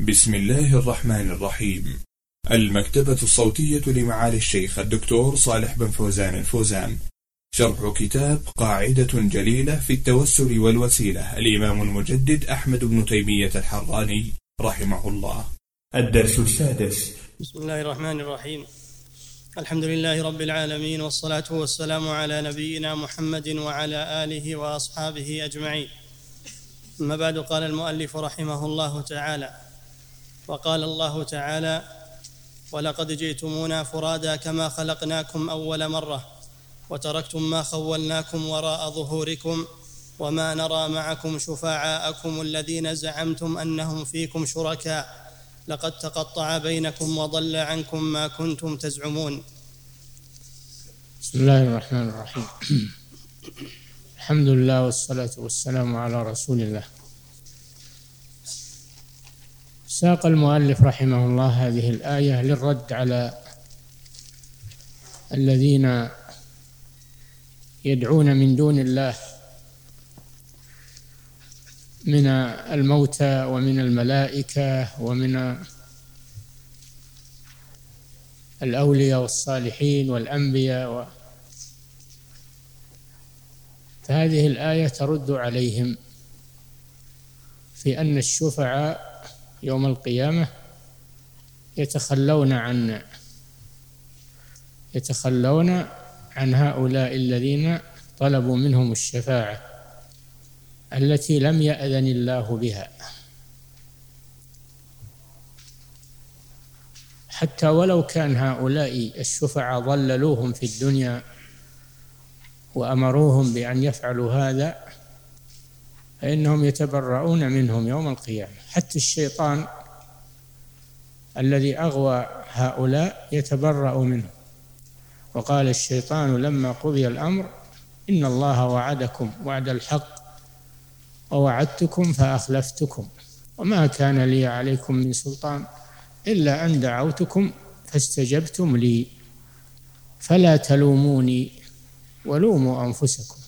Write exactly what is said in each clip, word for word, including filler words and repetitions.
بسم الله الرحمن الرحيم. المكتبة الصوتية لمعالي الشيخ الدكتور صالح بن فوزان الفوزان، شرح كتاب قاعدة جليلة في التوسل والوسيلة، الإمام المجدد أحمد بن تيمية الحراني رحمه الله. الدرس السادس. بسم الله الرحمن الرحيم. الحمد لله رب العالمين، والصلاة والسلام على نبينا محمد وعلى آله وأصحابه أجمعين. أما بعد، قال المؤلف رحمه الله تعالى: وقال الله تعالى: ولقد جئتمونا فرادا كما خلقناكم أول مرة وتركتم ما خولناكم وراء ظهوركم وما نرى معكم شفعاءكم الذين زعمتم أنهم فيكم شركاء لقد تقطع بينكم وضل عنكم ما كنتم تزعمون. بسم الله الرحمن الرحيم. الحمد لله والصلاة والسلام على رسول الله. ساق المؤلف رحمه الله هذه الآية للرد على الذين يدعون من دون الله من الموتى ومن الملائكة ومن الأولياء والصالحين والأنبياء و... فهذه الآية ترد عليهم في أن الشفعاء يوم القيامة يتخلون عن يتخلون عن هؤلاء الذين طلبوا منهم الشفاعة التي لم يأذن الله بها، حتى ولو كان هؤلاء الشفعاء ضللوهم في الدنيا وأمروهم بأن يفعلوا هذا، فإنهم يتبرؤون منهم يوم القيامة. حتى الشيطان الذي أغوى هؤلاء يتبرأ منهم. وقال الشيطان لما قضي الأمر إن الله وعدكم وعد الحق ووعدتكم فأخلفتكم وما كان لي عليكم من سلطان إلا أن دعوتكم فاستجبتم لي فلا تلوموني ولوموا أنفسكم.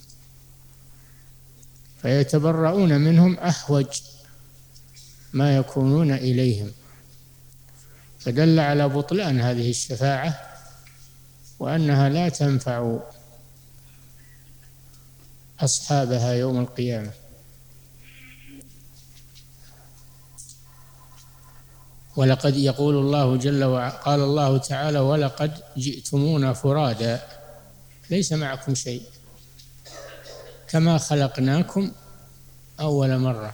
فيتبرؤون منهم أحوج ما يكونون إليهم، فدل على بطلان هذه الشفاعة وأنها لا تنفع أصحابها يوم القيامة. ولقد يقول الله جل وعلا، قال الله تعالى: ولقد جئتمونا فرادا ليس معكم شيء كما خلقناكم أول مرة.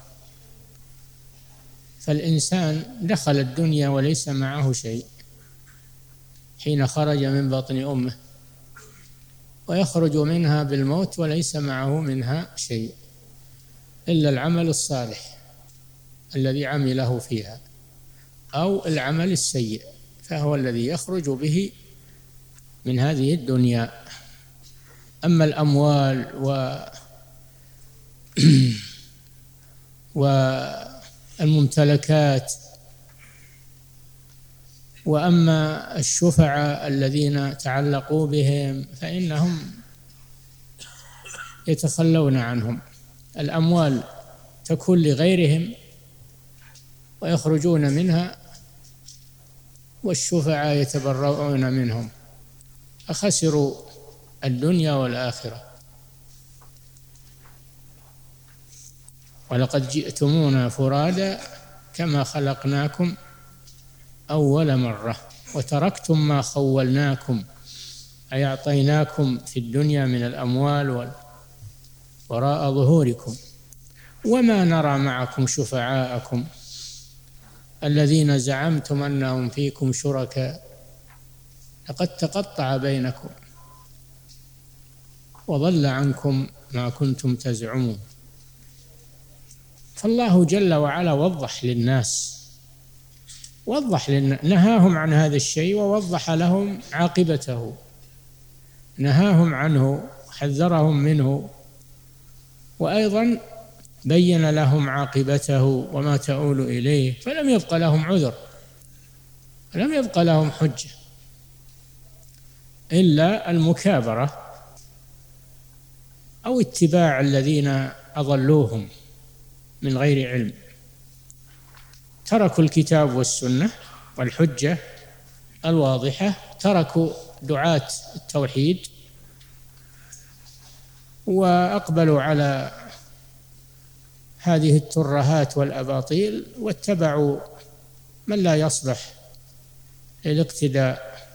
فالإنسان دخل الدنيا وليس معه شيء حين خرج من بطن أمه، ويخرج منها بالموت وليس معه منها شيء إلا العمل الصالح الذي عمله فيها أو العمل السيء، فهو الذي يخرج به من هذه الدنيا. أما الأموال و والممتلكات وأما الشفعاء الذين تعلقوا بهم فإنهم يتخلون عنهم. الأموال تكون لغيرهم ويخرجون منها، والشفعاء يتبرؤون منهم، فخسروا الدنيا والآخرة. ولقد جئتمونا فرادا كما خلقناكم أول مرة وتركتم ما خولناكم، أي أعطيناكم في الدنيا من الأموال وراء ظهوركم، وما نرى معكم شفعاءكم الذين زعمتم أنهم فيكم شركاء لقد تقطع بينكم وضل عنكم ما كنتم تزعمون. فالله جل وعلا وضح للناس، وضح للناس، نهاهم عن هذا الشيء ووضح لهم عاقبته، نهاهم عنه، حذرهم منه، وأيضا بين لهم عاقبته وما تؤول إليه، فلم يبق لهم عذر، لم يبق لهم حجة إلا المكابرة أو اتباع الذين أضلوهم من غير علم. تركوا الكتاب والسنة والحجة الواضحة، تركوا دعاة التوحيد وأقبلوا على هذه الترهات والأباطيل واتبعوا من لا يصلح للاقتداء،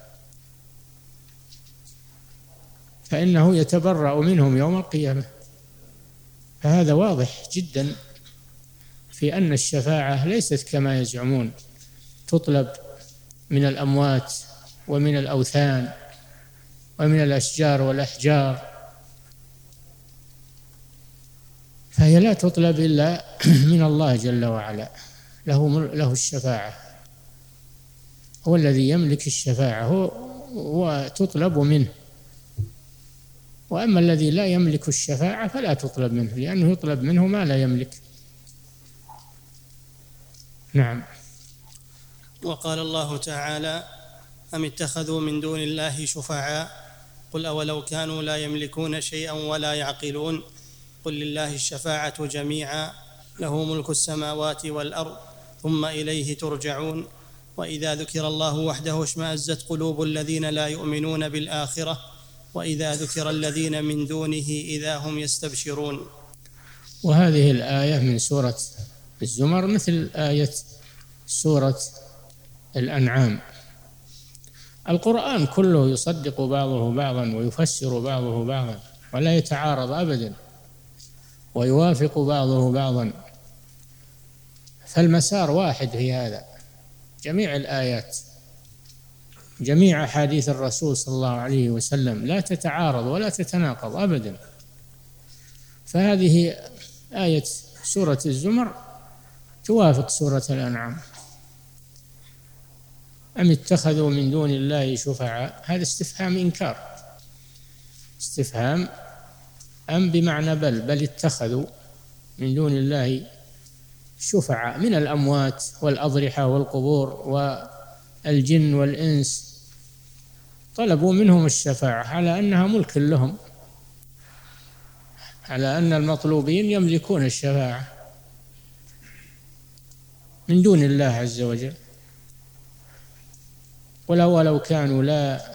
فإنه يتبرأ منهم يوم القيامة. فهذا واضح جدا في أن الشفاعة ليست كما يزعمون، تطلب من الأموات ومن الأوثان ومن الأشجار والأحجار، فهي لا تطلب إلا من الله جل وعلا، له له الشفاعة، هو الذي يملك الشفاعة، هو وتطلب منه. وأما الذي لا يملك الشفاعة فلا تطلب منه، لأنه يطلب منه ما لا يملك. نعم. وقال الله تعالى: أم اتخذوا من دون الله شفعاء قل أولو كانوا لا يملكون شيئا ولا يعقلون قل لله الشفاعة جميعا له ملك السماوات والأرض ثم إليه ترجعون وإذا ذكر الله وحده اشمأزت قلوب الذين لا يؤمنون بالآخرة وإذا ذكر الذين من دونه إذا هم يستبشرون. وهذه الآية من سورة الزمر مثل آية سورة الأنعام. القرآن كله يصدق بعضه بعضا ويفسر بعضه بعضا ولا يتعارض أبدا، ويوافق بعضه بعضا، فالمسار واحد في هذا. جميع الآيات جميع أحاديث الرسول صلى الله عليه وسلم لا تتعارض ولا تتناقض أبدا. فهذه آية سورة الزمر توافق سورة الأنعام. أم اتخذوا من دون الله شفعاء، هذا استفهام إنكار، استفهام أم بمعنى بل بل اتخذوا من دون الله شفعاء من الأموات والأضرحة والقبور والجن والإنس، طلبوا منهم الشفاعة على أنها ملك لهم، على أن المطلوبين يملكون الشفاعة من دون الله عز وجل. ولو لو كانوا لا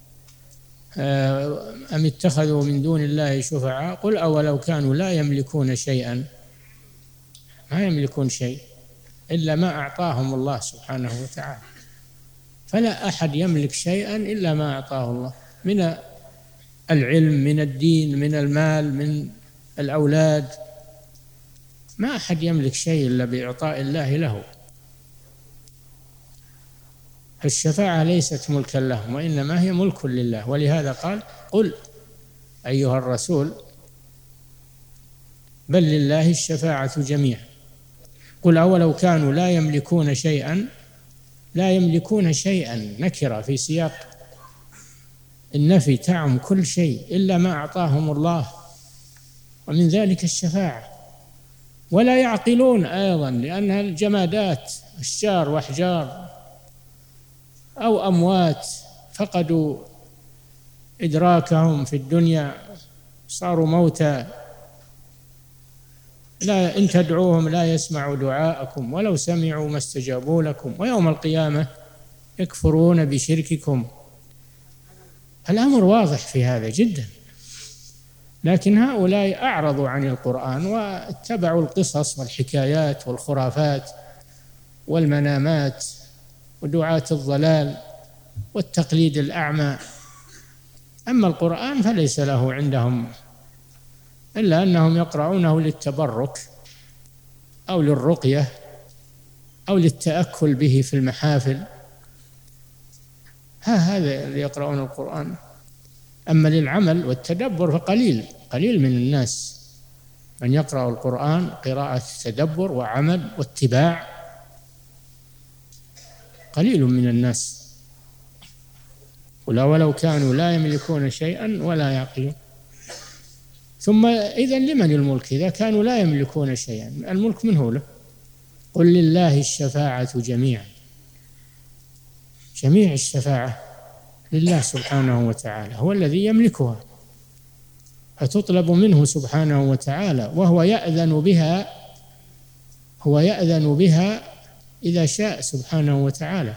أم اتخذوا من دون الله شفعاء قل أولو كانوا لا يملكون شيئا، ما يملكون شيء إلا ما أعطاهم الله سبحانه وتعالى، فلا أحد يملك شيئا إلا ما أعطاه الله من العلم، من الدين، من المال، من الأولاد. ما أحد يملك شيء إلا بإعطاء الله له. الشفاعة ليست ملكا لهم وإنما هي ملك لله، ولهذا قال قل أيها الرسول بل لله الشفاعة جميعا. قل أولو كانوا لا يملكون شيئا، لا يملكون شيئا نكرة في سياق النفي تعم كل شيء إلا ما أعطاهم الله، ومن ذلك الشفاعة. ولا يعقلون أيضا لأنها الجمادات أشجار وأحجار أو أموات فقدوا إدراكهم في الدنيا صاروا موتى، لا إن تدعوهم لا يسمعوا دعاءكم ولو سمعوا ما استجابوا لكم ويوم القيامة يكفرون بشرككم. الأمر واضح في هذا جدا، لكن هؤلاء أعرضوا عن القرآن واتبعوا القصص والحكايات والخرافات والمنامات ودعاة الضلال والتقليد الأعمى. أما القرآن فليس له عندهم إلا أنهم يقرؤونه للتبرك أو للرقية أو للتأكل به في المحافل، ها هذا اللي يقرؤون القرآن. أما للعمل والتدبر فقليل قليل من الناس من يقرأ القرآن قراءة تدبر وعمل واتباع، قليل من الناس. ولو كانوا لا يملكون شيئا ولا يعقلون. ثم إذن لمن الملك إذا كانوا لا يملكون شيئا؟ الملك من هو له؟ قل لله الشفاعة جميعا، جميع الشفاعة لله سبحانه وتعالى، هو الذي يملكها، فتطلب منه سبحانه وتعالى، وهو يأذن بها، هو يأذن بها إذا شاء سبحانه وتعالى.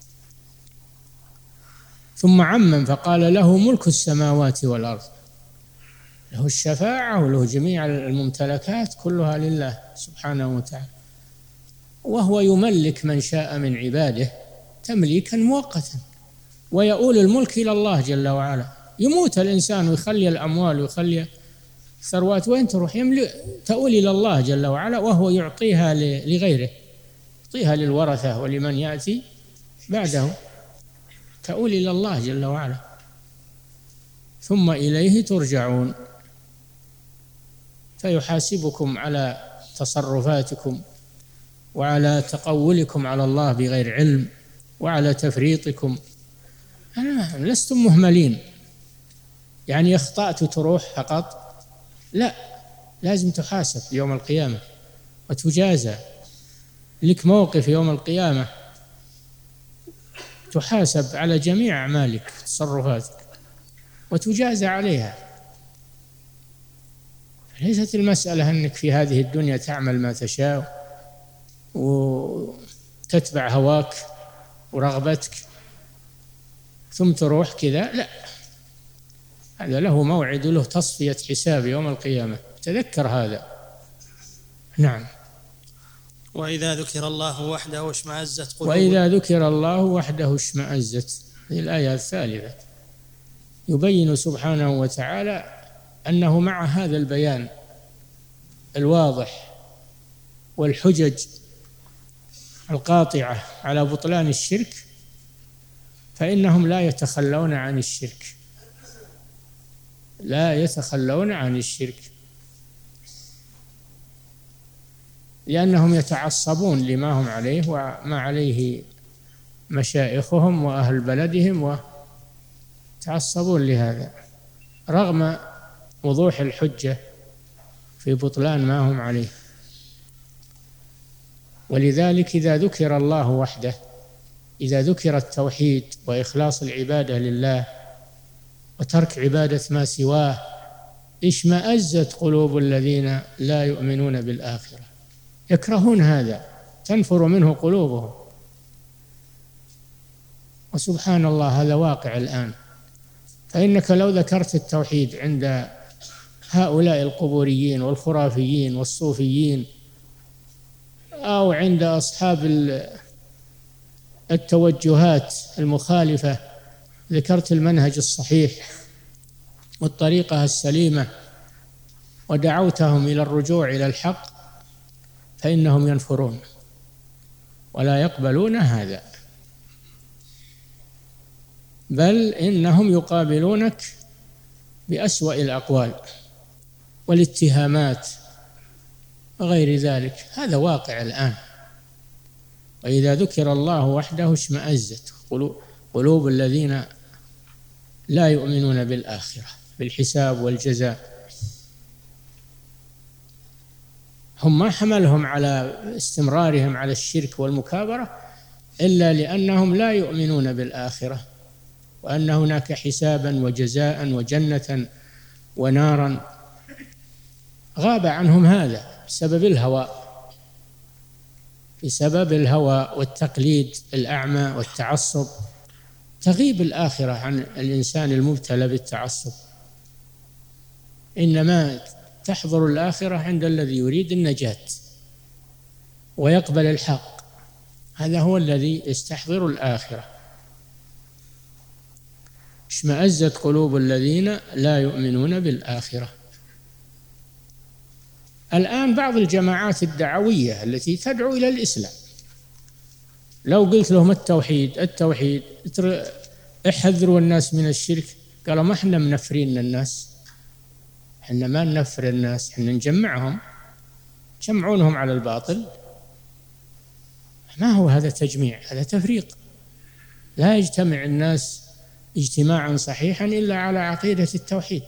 ثم عمم فقال له ملك السماوات والأرض، له الشفاعة وله جميع الممتلكات كلها لله سبحانه وتعالى، وهو يملك من شاء من عباده تمليكا مؤقتا، ويؤول الملك إلى الله جل وعلا. يموت الإنسان ويخلي الأموال ويخلي الثروات، وين تروح؟ تؤول إلى الله جل وعلا، وهو يعطيها لغيره، يعطيها للورثة ولمن يأتي بعده، تؤول إلى الله جل وعلا. ثم إليه ترجعون فيحاسبكم على تصرفاتكم وعلى تقولكم على الله بغير علم وعلى تفريطكم. أنا لستم مهملين، يعني أخطأت تروح فقط، لا، لازم تحاسب يوم القيامة وتجازى، لك موقف يوم القيامة تحاسب على جميع أعمالك تصرفاتك وتجازى عليها. ليست المسألة أنك في هذه الدنيا تعمل ما تشاء وتتبع هواك ورغبتك ثم تروح كذا، لا، هذا له موعد وله تصفية حساب يوم القيامة، تذكر هذا. نعم. وإذا ذكر الله وحده اشمأزت قلوب وإذا ذكر الله وحده اشمأزت، هذه الآية الثالثة. يبين سبحانه وتعالى أنه مع هذا البيان الواضح والحجج القاطعة على بطلان الشرك فإنهم لا يتخلون عن الشرك، لا يتخلون عن الشرك، لأنهم يتعصبون لما هم عليه وما عليه مشايخهم وأهل بلدهم، ويتعصبون لهذا رغم وضوح الحجة في بطلان ما هم عليه. ولذلك إذا ذكر الله وحده، إذا ذكر التوحيد وإخلاص العبادة لله وترك عبادة ما سواه، اشمأزت قلوب الذين لا يؤمنون بالآخرة، يكرهون هذا، تنفر منه قلوبهم. وسبحان الله هذا واقع الآن، فإنك لو ذكرت التوحيد عند هؤلاء القبوريين والخرافيين والصوفيين أو عند أصحاب التوجهات المخالفة، ذكرت المنهج الصحيح والطريقة السليمة ودعوتهم إلى الرجوع إلى الحق، فإنهم ينفرون ولا يقبلون هذا، بل إنهم يقابلونك بأسوأ الأقوال والاتهامات وغير ذلك. هذا واقع الآن. وإذا ذكر الله وحده اشمأزت قلوب الذين لا يؤمنون بالآخرة، بالحساب والجزاء. هم ما حملهم على استمرارهم على الشرك والمكابرة إلا لأنهم لا يؤمنون بالآخرة، وأن هناك حسابا وجزاء وجنة ونارا. غاب عنهم هذا بسبب الهوى، بسبب الهوى والتقليد الأعمى والتعصب. تغيب الآخرة عن الإنسان المبتلى بالتعصب، إنما تحضر الآخرة عند الذي يريد النجاة ويقبل الحق، هذا هو الذي يستحضر الآخرة. اشمأزت قلوب الذين لا يؤمنون بالآخرة. الآن بعض الجماعات الدعوية التي تدعو إلى الإسلام لو قلت لهم التوحيد التوحيد احذروا الناس من الشرك، قالوا ما احنا منفرين الناس، احنا ما ننفر الناس، احنا نجمعهم، جمعونهم على الباطل. ما هو هذا تجميع؟ هذا تفريق. لا يجتمع الناس اجتماعا صحيحا إلا على عقيدة التوحيد،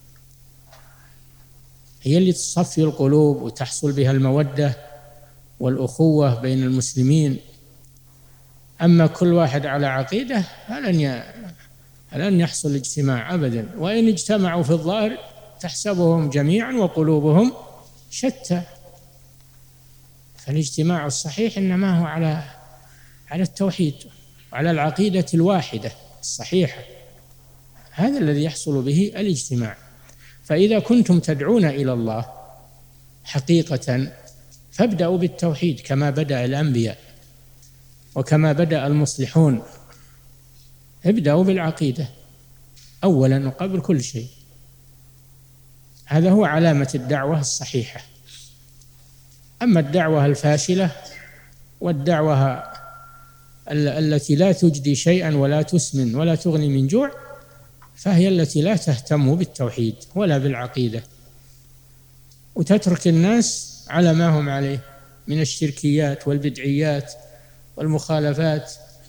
هي اللي تصفي القلوب وتحصل بها المودة والأخوة بين المسلمين. أما كل واحد على عقيدة فلن يحصل اجتماع أبدا، وإن اجتمعوا في الظاهر تحسبهم جميعا وقلوبهم شتى. فالاجتماع الصحيح إنما هو على على التوحيد وعلى العقيدة الواحدة الصحيحة، هذا الذي يحصل به الاجتماع. فإذا كنتم تدعون إلى الله حقيقة فابدأوا بالتوحيد كما بدأ الأنبياء وكما بدأ المصلحون، ابدأوا بالعقيدة أولا وقبل كل شيء، هذا هو علامة الدعوة الصحيحة. أما الدعوة الفاشلة والدعوة التي لا تجدي شيئا ولا تسمن ولا تغني من جوع فهي التي لا تهتم بالتوحيد ولا بالعقيدة، وتترك الناس على ما هم عليه من الشركيات والبدعيات والمخالفات.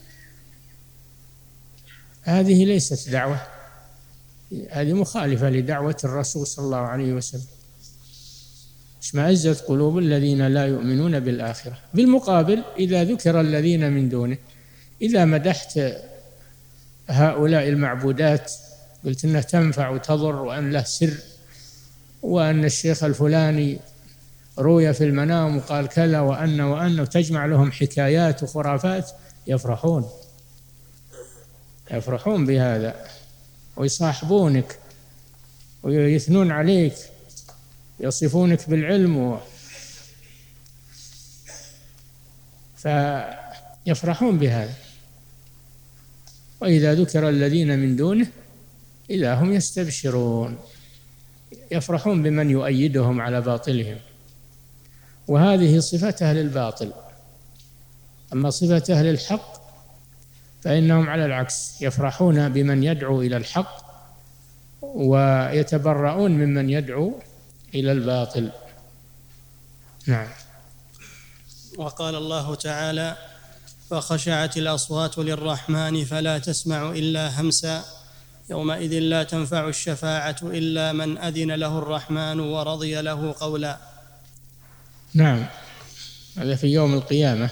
هذه ليست دعوة، هذه مخالفة لدعوة الرسول صلى الله عليه وسلم. اشمئزت قلوب الذين لا يؤمنون بالآخرة. بالمقابل إذا ذكر الذين من دونه، إذا مدحت هؤلاء المعبودات قلت إنها تنفع وتضر وأن له سر وأن الشيخ الفلاني رؤيا في المنام وقال كذا وأن وأن وتجمع لهم حكايات وخرافات، يفرحون يفرحون بهذا ويصاحبونك ويثنون عليك، يصفونك بالعلم، فيفرحون بهذا. وإذا ذكر الذين من دونه إذا هم يستبشرون، يفرحون بمن يؤيدهم على باطلهم، وهذه صفة أهل الباطل. أما صفة أهل الحق فإنهم على العكس، يفرحون بمن يدعو إلى الحق ويتبرؤون ممن يدعو إلى الباطل. نعم. وقال الله تعالى: وخشعت الأصوات للرحمن فلا تسمع إلا همسا يومئذ لا تنفع الشفاعة إلا من أذن له الرحمن ورضي له قولا. نعم، هذا في يوم القيامة.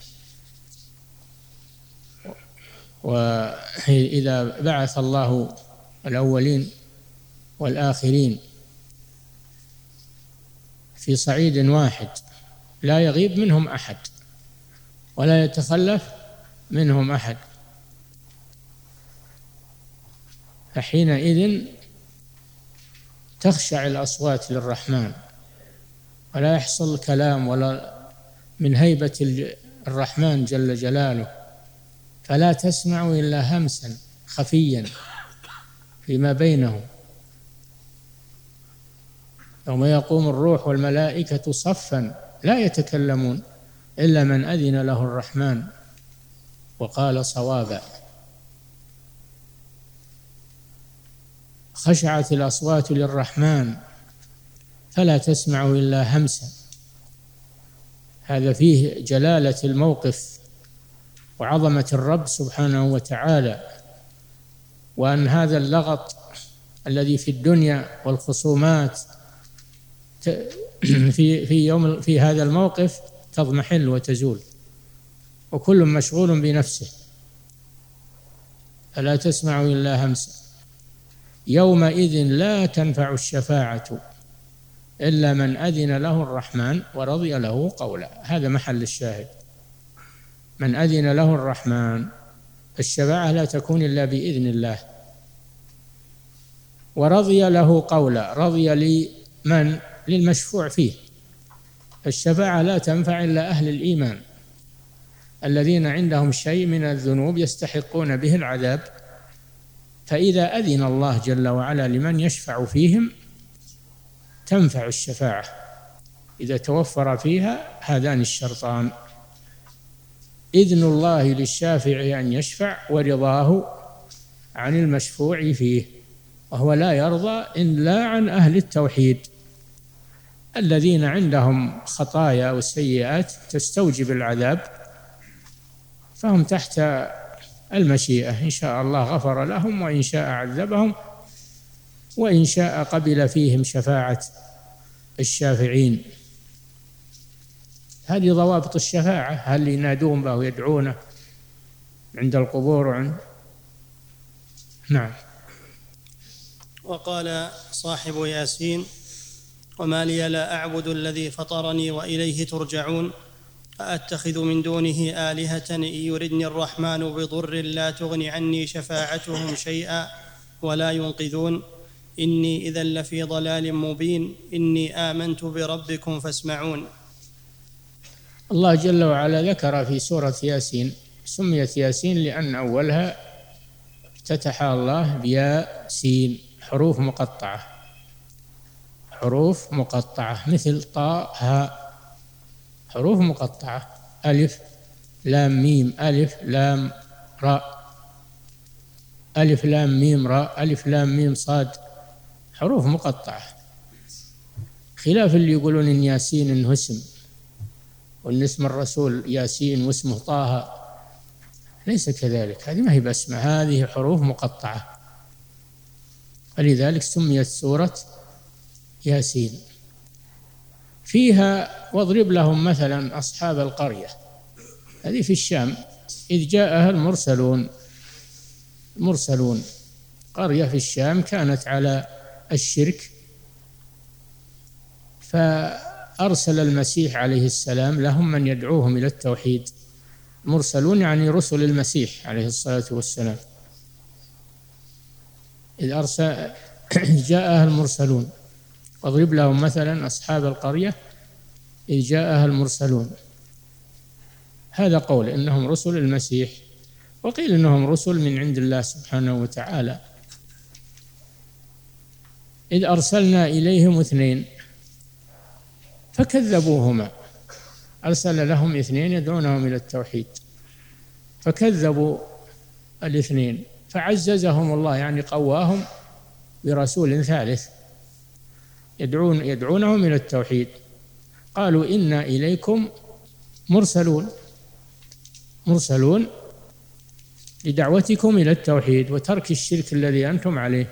وإذا بعث الله الأولين والآخرين في صعيد واحد لا يغيب منهم أحد ولا يتخلف منهم أحد، فحينئذ تخشع الأصوات للرحمن ولا يحصل كلام ولا من هيبة الرحمن جل جلاله، فلا تسمع إلا همسا خفيا فيما بينهم. يوم يقوم الروح والملائكة صفا لا يتكلمون إلا من أذن له الرحمن وقال صوابا. خشعت الأصوات للرحمن فلا تسمع إلا همسا، هذا فيه جلالة الموقف وعظمة الرب سبحانه وتعالى، وأن هذا اللغط الذي في الدنيا والخصومات في في يوم في هذا الموقف تضمحل وتزول، وكل مشغول بنفسه. فلا تسمع إلا همسا يومئذ لا تنفع الشفاعة إلا من أذن له الرحمن ورضي له قولا. هذا محل الشاهد، من أذن له الرحمن. الشفاعة لا تكون إلا بإذن الله. ورضي له قولا، رضي لمن؟ للمشفوع فيه. الشفاعة لا تنفع إلا أهل الإيمان الذين عندهم شيء من الذنوب يستحقون به العذاب، فإذا أذن الله جل وعلا لمن يشفع فيهم تنفع الشفاعة، إذا توفر فيها هذان الشرطان: إذن الله للشافع أن يشفع ورضاه عن المشفوع فيه، وهو لا يرضى إلا عن أهل التوحيد الذين عندهم خطايا وسيئات تستوجب العذاب، فهم تحت المشيئة، إن شاء الله غفر لهم وإن شاء عذبهم وإن شاء قبل فيهم شفاعة الشافعين. هذه ضوابط الشفاعة، هل ينادون به ويدعونه عند القبور وعند. نعم. وقال صاحب ياسين: وما لي لا أعبد الذي فطرني وإليه ترجعون أأتخذ من دونه آلهة إن يردني الرحمن بضر لا تغن عني شفاعتهم شيئا ولا ينقذون إني إذا لفي ضلال مبين إني آمنت بربكم فاسمعون. الله جل وعلا ذكر في سورة ياسين، سميت ياسين لأن أولها افتتح الله بياء سين، حروف مقطعة، حروف مقطعة مثل طاء هاء، حروف مقطعة، ألف لام ميم ألف لام راء، ألف لام ميم راء، ألف لام ميم صاد، حروف مقطعة. خلاف اللي يقولون إن ياسين إنه اسم، وإن اسم الرسول ياسين واسمه طه، ليس كذلك، هذه ما هي باسمة، هذه حروف مقطعة، فلذلك سميت سورة ياسين. فيها واضرب لهم مثلا أصحاب القرية، هذه في الشام، إذ جاءها المرسلون، مرسلون قرية في الشام كانت على الشرك، فأرسل المسيح عليه السلام لهم من يدعوهم إلى التوحيد. مرسلون يعني رسل المسيح عليه الصلاة والسلام. إذ أرسل جاءها المرسلون، واضرب لهم مثلا أصحاب القرية إذ جاءها المرسلون، هذا قول إنهم رسل المسيح، وقيل إنهم رسل من عند الله سبحانه وتعالى. إذ أرسلنا إليهم اثنين فكذبوهما، أرسل لهم اثنين يدعونهم إلى التوحيد فكذبوا الاثنين، فعززهم الله يعني قواهم برسول ثالث يدعون يدعونهم إلى التوحيد. قالوا إنا إليكم مرسلون، مرسلون لدعوتكم إلى التوحيد وترك الشرك الذي أنتم عليه.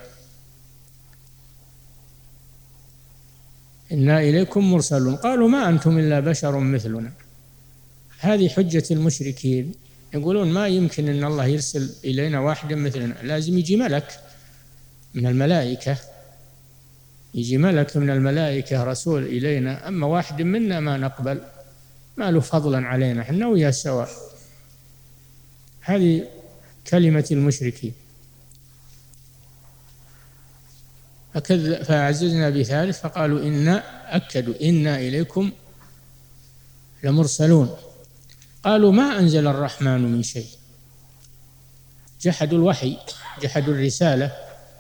إنا إليكم مرسلون، قالوا ما أنتم إلا بشر مثلنا. هذه حجة المشركين، يقولون ما يمكن أن الله يرسل إلينا واحد مثلنا، لازم يجي ملك من الملائكة، يجي ملك من الملائكة رسول إلينا، أما واحد منا ما نقبل، ما له فضلا علينا، إحنا وياه سواء. هذه كلمة المشركين. فعززنا بثالث فقالوا إنا أكدوا إنا إليكم لمرسلون. قالوا ما أنزل الرحمن من شيء، جحدوا الوحي، جحدوا الرسالة.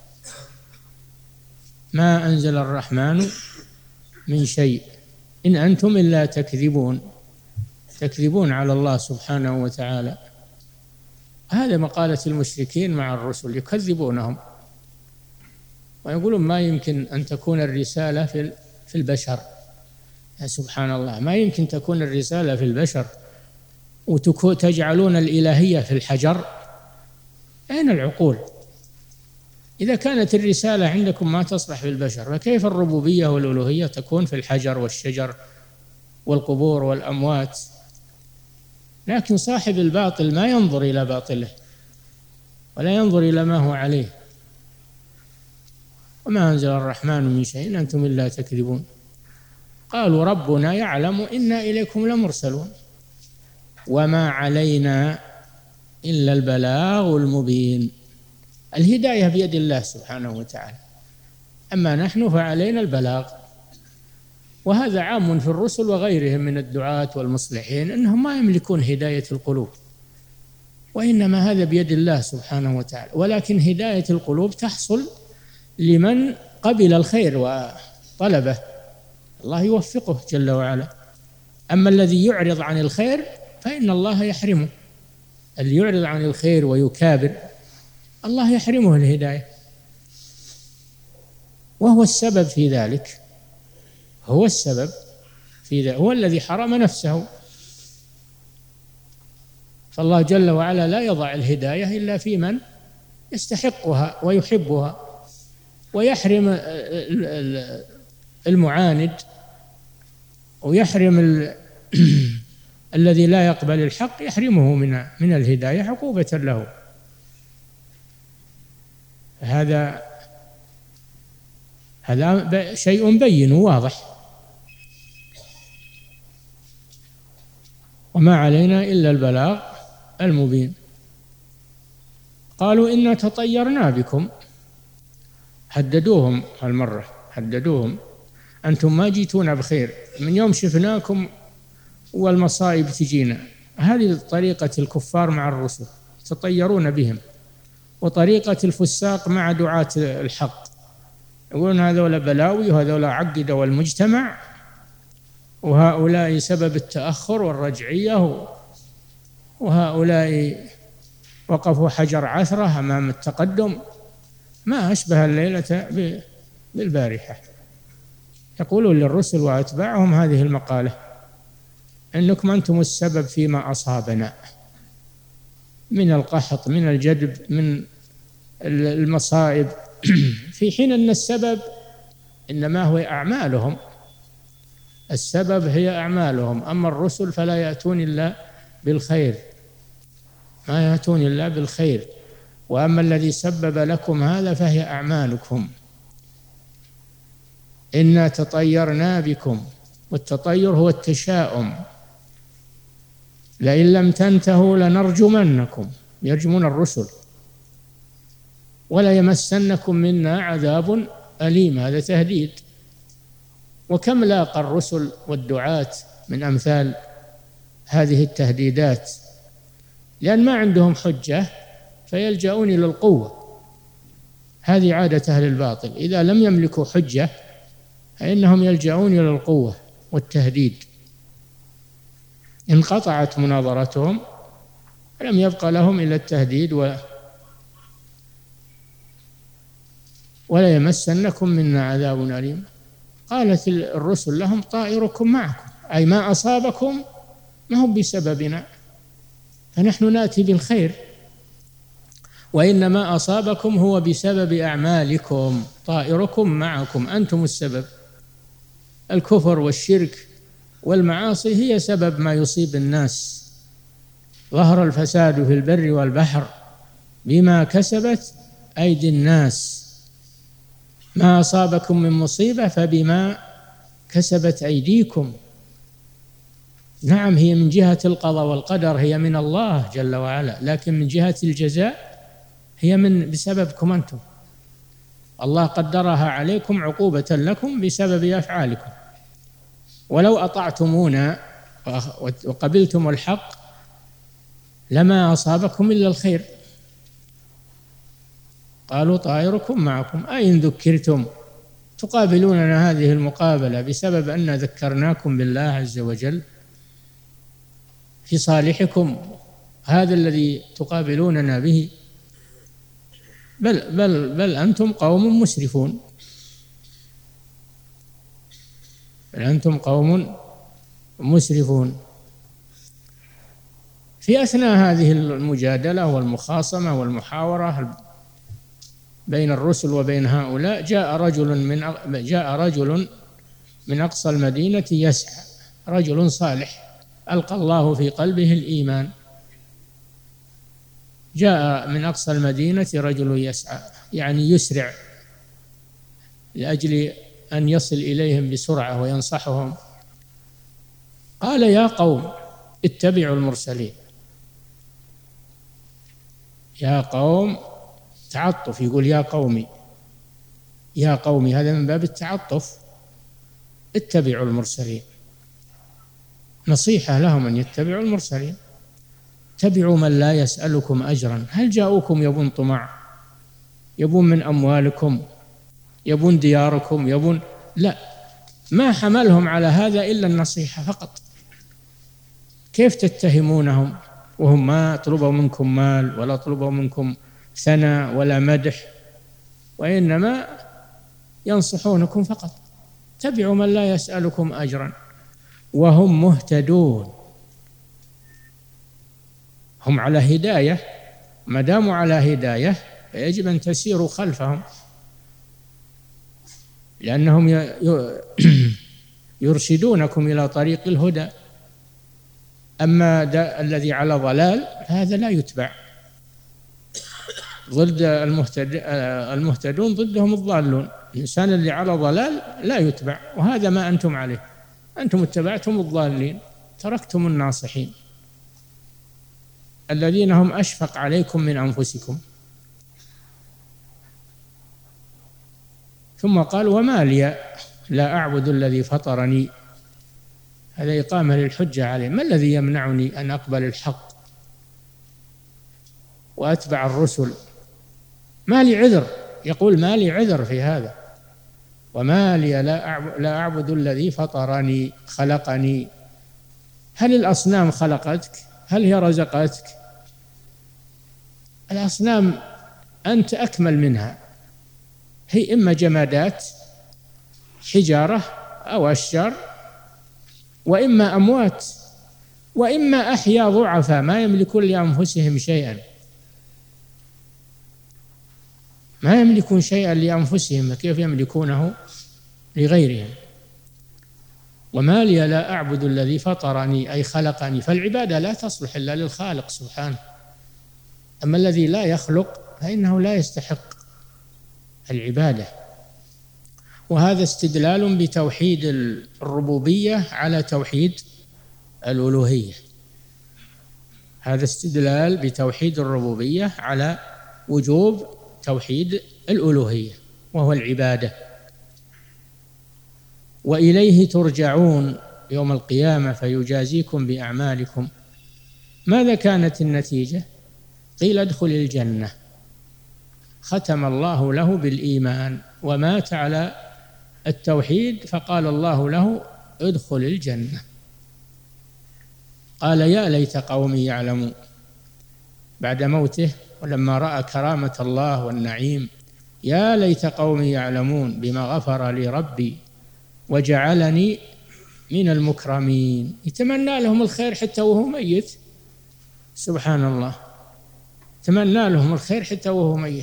ما أنزل الرحمن من شيء إن أنتم إلا تكذبون، تكذبون على الله سبحانه وتعالى. هذا مقالة المشركين مع الرسل، يكذبونهم ويقولون ما يمكن أن تكون الرسالة في في البشر. يا سبحان الله، ما يمكن تكون الرسالة في البشر وتجعلون الإلهية في الحجر. أين العقول؟ إذا كانت الرسالة عندكم ما تصلح في البشر، فكيف الربوبية والألوهية تكون في الحجر والشجر والقبور والأموات؟ لكن صاحب الباطل ما ينظر إلى باطله ولا ينظر إلى ما هو عليه. وما أنزل الرحمن من شيء أنتم إلا تكذبون. قالوا ربنا يعلم إنا إليكم لمرسلون وما علينا إلا البلاغ المبين. الهداية بيد الله سبحانه وتعالى، أما نحن فعلينا البلاغ. وهذا عام في الرسل وغيرهم من الدعاة والمصلحين، أنهم ما يملكون هداية القلوب، وإنما هذا بيد الله سبحانه وتعالى. ولكن هداية القلوب تحصل لمن قبل الخير وطلبه، الله يوفقه جل وعلا. أما الذي يعرض عن الخير فإن الله يحرمه، اللي يعرض عن الخير ويكابر الله يحرمه الهداية، وهو السبب في ذلك، هو السبب في ذلك، هو الذي حرم نفسه. فالله جل وعلا لا يضع الهداية إلا في من يستحقها ويحبها، ويحرم المعاند ويحرم الذي لا يقبل الحق، يحرمه من من الهداية عقوبة له. هذا هذا شيء بين واضح. وما علينا إلا البلاغ المبين. قالوا إنا تطيرنا بكم، هددوهم هالمرة، هددوهم أنتم ما جيتونا بخير، من يوم شفناكم والمصائب تجينا. هذه طريقة الكفار مع الرسل، تطيرون بهم، وطريقة الفساق مع دعاة الحق، يقولون هذول بلاوي وهذول عقدوا المجتمع وهؤلاء سبب التأخر والرجعية وهؤلاء وقفوا حجر عثرة أمام التقدم. ما أشبه الليلة بالبارحة. يقولون للرسل وأتباعهم هذه المقالة: إنكم أنتم السبب فيما أصابنا من القحط، من الجدب، من المصائب، في حين أن السبب إنما هو أعمالهم. السبب هي أعمالهم، أما الرسل فلا يأتون إلا بالخير، ما يأتون إلا بالخير، وأما الذي سبب لكم هذا فهي أعمالكم. إنا تطيرنا بكم، والتطير هو التشاؤم، لئن لم تنتهوا لنرجمنكم، يرجمون الرسل، ولا يمسنكم منا عذاب أليم، هذا تهديد. وكم لاقى الرسل والدعاة من أمثال هذه التهديدات، لأن ما عندهم حجة فيلجؤون إلى القوة. هذه عادة أهل الباطل، إذا لم يملكوا حجة فإنهم يلجؤون إلى القوة والتهديد. انقطعت مناظرتهم لم يبقى لهم إلا التهديد و ولا يمسنكم منا عذاب أليم. قالت الرسل لهم: طائركم معكم، أي ما أصابكم ما هو بسببنا، فنحن نأتي بالخير، وإنما أصابكم هو بسبب أعمالكم، طائركم معكم، أنتم السبب. الكفر والشرك والمعاصي هي سبب ما يصيب الناس. ظهر الفساد في البر والبحر بما كسبت أيدي الناس، ما أصابكم من مصيبة فبما كسبت أيديكم. نعم، هي من جهة القضاء والقدر هي من الله جل وعلا، لكن من جهة الجزاء هي من بسببكم أنتم. الله قدرها عليكم عقوبة لكم بسبب أفعالكم، ولو أطعتمونا وقبلتم الحق لما أصابكم إلا الخير. قالوا: طائركم معكم، أي إن ذكرتم تقابلوننا هذه المقابلة بسبب أن ذكرناكم بالله عز وجل في صالحكم، هذا الذي تقابلوننا به. بل, بل, بل أنتم قوم مسرفون، بل أنتم قوم مسرفون. في أثناء هذه المجادلة والمخاصمة والمحاورة بين الرسل وبين هؤلاء جاء رجل من جاء رجل من أقصى المدينة يسعى، رجل صالح ألقى الله في قلبه الإيمان. جاء من أقصى المدينة رجل يسعى، يعني يسرع لأجل أن يصل إليهم بسرعة وينصحهم. قال: يا قوم اتبعوا المرسلين. يا قوم تعطف، يقول يا قومي، يا قومي، هذا من باب التعطف. اتبعوا المرسلين، نصيحة لهم أن يتبعوا المرسلين. اتبعوا من لا يسألكم أجرا. هل جاءوكم يبون طمع، يبون من أموالكم، يبون دياركم، يبون؟ لا، ما حملهم على هذا إلا النصيحة فقط. كيف تتهمونهم وهم ما طلبوا منكم مال ولا طلبوا منكم ثناء ولا مدح، وإنما ينصحونكم فقط. اتبعوا من لا يسألكم أجرا وهم مهتدون. هم على هداية، ما داموا على هداية فيجب أن تسيروا خلفهم، لأنهم يرشدونكم إلى طريق الهدى. أما الذي على ضلال هذا لا يتبع، ضد المهتد المهتدون ضدهم الضالون. الإنسان اللي على ضلال لا يتبع، وهذا ما أنتم عليه. أنتم اتبعتم الضالين، تركتم الناصحين. الذين هم أشفق عليكم من أنفسكم. ثم قال وما لي لا أعبد الذي فطرني، هذا إقامة للحجة عليه. ما الذي يمنعني أن أقبل الحق وأتبع الرسل؟ ما لي عذر، يقول ما لي عذر في هذا. وما لي لا أعبد الذي فطرني خلقني. هل الأصنام خلقتك؟ هل هي رزقتك؟ الأصنام أنت أكمل منها، هي إما جمادات حجارة أو أشجار، وإما أموات، وإما أحياء ضعفاء ما يملكون لأنفسهم شيئا، ما يملكون شيئا لأنفسهم، كيف يملكونه لغيرهم؟ وما لي لا أعبد الذي فطرني أي خلقني، فالعبادة لا تصلح إلا للخالق سبحانه، أما الذي لا يخلق فإنه لا يستحق العبادة. وهذا استدلال بتوحيد الربوبية على توحيد الألوهية، هذا استدلال بتوحيد الربوبية على وجوب توحيد الألوهية وهو العبادة. وإليه ترجعون يوم القيامة فيجازيكم بأعمالكم. ماذا كانت النتيجة؟ قيل ادخل الجنة، ختم الله له بالإيمان ومات على التوحيد، فقال الله له ادخل الجنة. قال يا ليت قومي يعلمون، بعد موته ولما رأى كرامة الله والنعيم، يا ليت قومي يعلمون بما غفر لي ربي وجعلني من المكرمين. يتمنى لهم الخير حتى وهو ميت، سبحان الله، يتمنى لهم الخير حتى وهو ميت،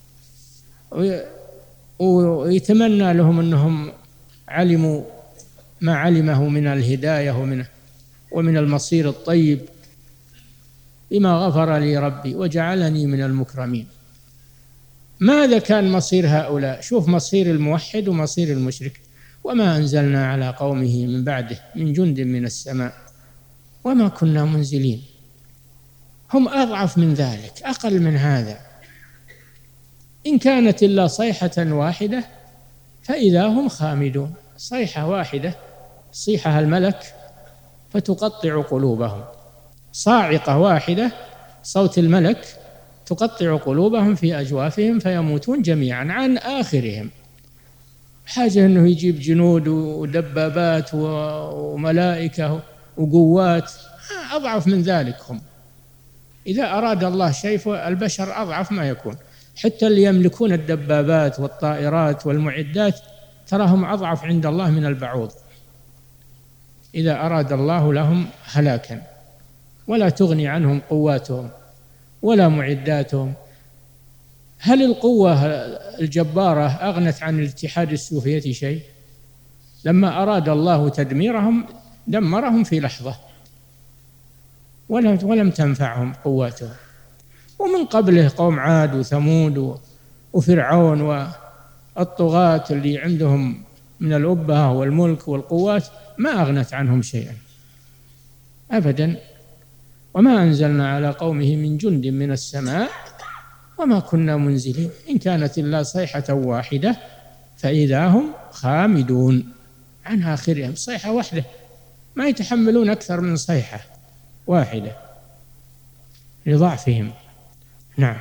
ويتمنى لهم أنهم علموا ما علمه من الهداية ومن ومن المصير الطيب، بما غفر لي ربي وجعلني من المكرمين. ماذا كان مصير هؤلاء؟ شوف مصير الموحد ومصير المشرك. وما أنزلنا على قومه من بعده من جند من السماء وما كنا منزلين. هم أضعف من ذلك، أقل من هذا. إن كانت إلا صيحة واحدة فإذا هم خامدون. صيحة واحدة صيحها الملك فتقطع قلوبهم، صاعقة واحدة صوت الملك تقطع قلوبهم في أجوافهم فيموتون جميعا عن آخرهم. حاجة أنه يجيب جنود ودبابات وملائكة وقوات، أضعف من ذلك هم. إذا أراد الله شيء البشر أضعف ما يكون، حتى اللي يملكون الدبابات والطائرات والمعدات تراهم أضعف عند الله من البعوض إذا أراد الله لهم هلاكا، ولا تغني عنهم قواتهم ولا معداتهم. هل القوة الجبارة أغنت عن الاتحاد السوفيتي شيء؟ لما أراد الله تدميرهم دمرهم في لحظة ولم تنفعهم قواتهم. ومن قبله قوم عاد وثمود وفرعون والطغاة اللي عندهم من الأبهة والملك والقوات ما أغنت عنهم شيئا أبدا. وما أنزلنا على قومه من جند من السماء وما كنا منزلين. إن كانت إلا صيحة واحدة فإذا هم خامدون عن آخرهم. صيحة واحدة ما يتحملون أكثر من صيحة واحدة لضعفهم. نعم.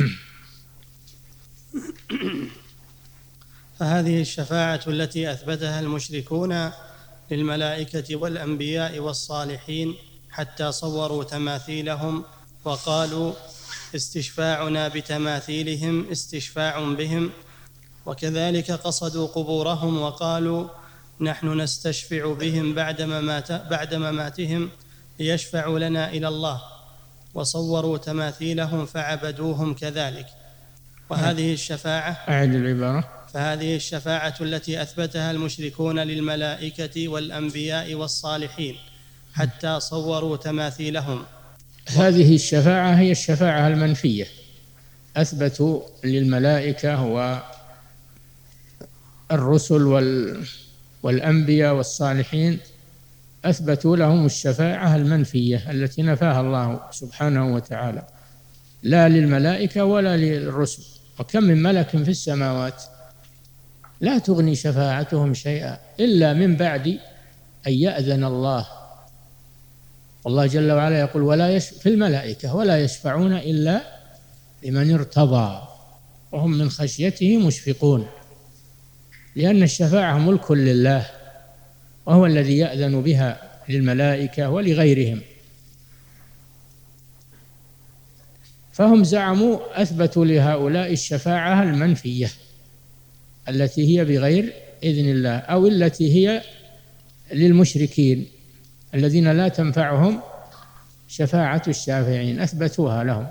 فهذه الشفاعة التي أثبتها المشركون للملائكة والأنبياء والصالحين حتى صوروا تماثيلهم وقالوا استشفاعنا بتماثيلهم استشفاع بهم، وكذلك قصدوا قبورهم وقالوا نحن نستشفع بهم بعد ممات بعد مماتهم ليشفعوا لنا إلى الله، وصوروا تماثيلهم فعبدوهم كذلك. وهذه الشفاعة أعد العبارة. فهذه الشفاعة التي أثبتها المشركون للملائكة والأنبياء والصالحين حتى صوروا تماثيلهم. هذه الشفاعة هي الشفاعة المنفية. أثبتوا للملائكة والرسل والأنبياء والصالحين أثبتوا لهم الشفاعة المنفية التي نفاها الله سبحانه وتعالى، لا للملائكة ولا للرسل. وكم من ملك في السماوات لا تغني شفاعتهم شيئا إلا من بعد أن يأذن الله. والله جل وعلا يقول ولا يش في الملائكة ولا يشفعون إلا لمن ارتضى وهم من خشيته مشفقون، لأن الشفاعة ملك لله، وهو الذي يأذن بها للملائكة ولغيرهم. فهم زعموا أثبتوا لهؤلاء الشفاعة المنفية التي هي بغير إذن الله، أو التي هي للمشركين الذين لا تنفعهم شفاعة الشافعين، أثبتوها لهم.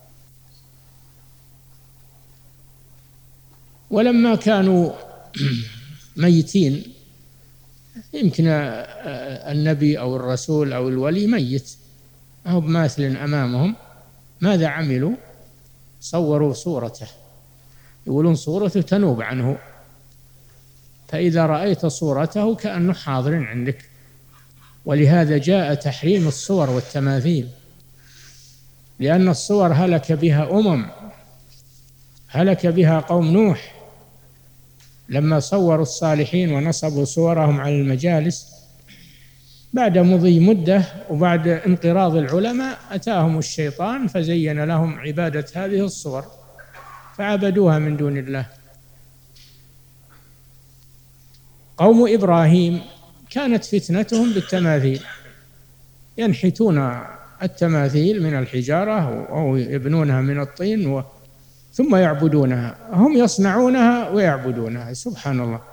ولما كانوا ميتين، يمكن النبي أو الرسول أو الولي ميت ما هو بماثل أمامهم، ماذا عملوا؟ صوروا صورته، يقولون صورته تنوب عنه، فإذا رأيت صورته كأنه حاضر عندك. ولهذا جاء تحريم الصور والتماثيل، لأن الصور هلك بها أمم، هلك بها قوم نوح لما صوروا الصالحين ونصبوا صورهم على المجالس. بعد مضي مدة وبعد انقراض العلماء أتاهم الشيطان فزين لهم عبادة هذه الصور فعبدوها من دون الله. قوم إبراهيم كانت فتنتهم بالتماثيل، ينحتون التماثيل من الحجارة أو يبنونها من الطين و ثم يعبدونها، هم يصنعونها ويعبدونها. سبحان الله،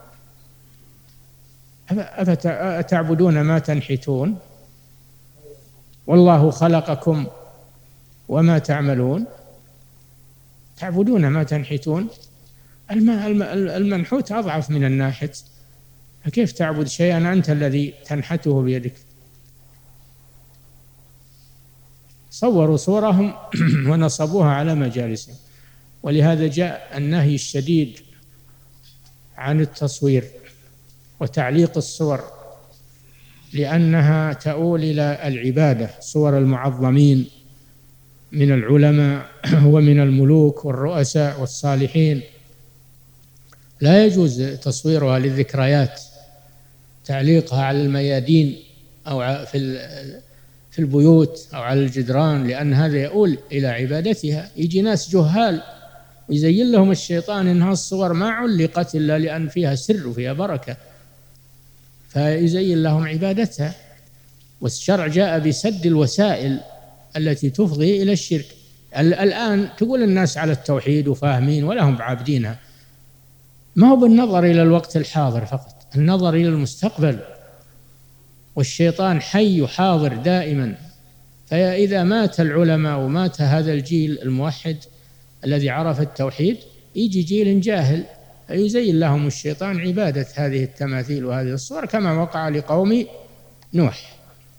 أفتعبدون ما تنحتون والله خلقكم وما تعملون؟ تعبدون ما تنحتون، المنحوت أضعف من الناحت، فكيف تعبد شيئا أنت الذي تنحته بيدك؟ صوروا صورهم ونصبوها على مجالسهم. ولهذا جاء النهي الشديد عن التصوير وتعليق الصور، لأنها تؤول إلى العبادة. صور المعظمين من العلماء ومن الملوك والرؤساء والصالحين لا يجوز تصويرها للذكريات، تعليقها على الميادين أو في في البيوت أو على الجدران، لأن هذا يؤول إلى عبادتها. يجي ناس جهال ويزين لهم الشيطان إنها الصور ما علقت إلا لأن فيها سر وفيها بركة، فيزين لهم عبادتها. والشرع جاء بسد الوسائل التي تفضي إلى الشرك. الآن تقول الناس على التوحيد وفاهمين ولا هم عابدينها، ما هو بالنظر إلى الوقت الحاضر فقط، النظر إلى المستقبل، والشيطان حي حاضر دائما. فإذا مات العلماء ومات هذا الجيل الموحد الذي عرف التوحيد، يجي جيل جاهل فيزين لهم الشيطان عبادة هذه التماثيل وهذه الصور، كما وقع لقوم نوح.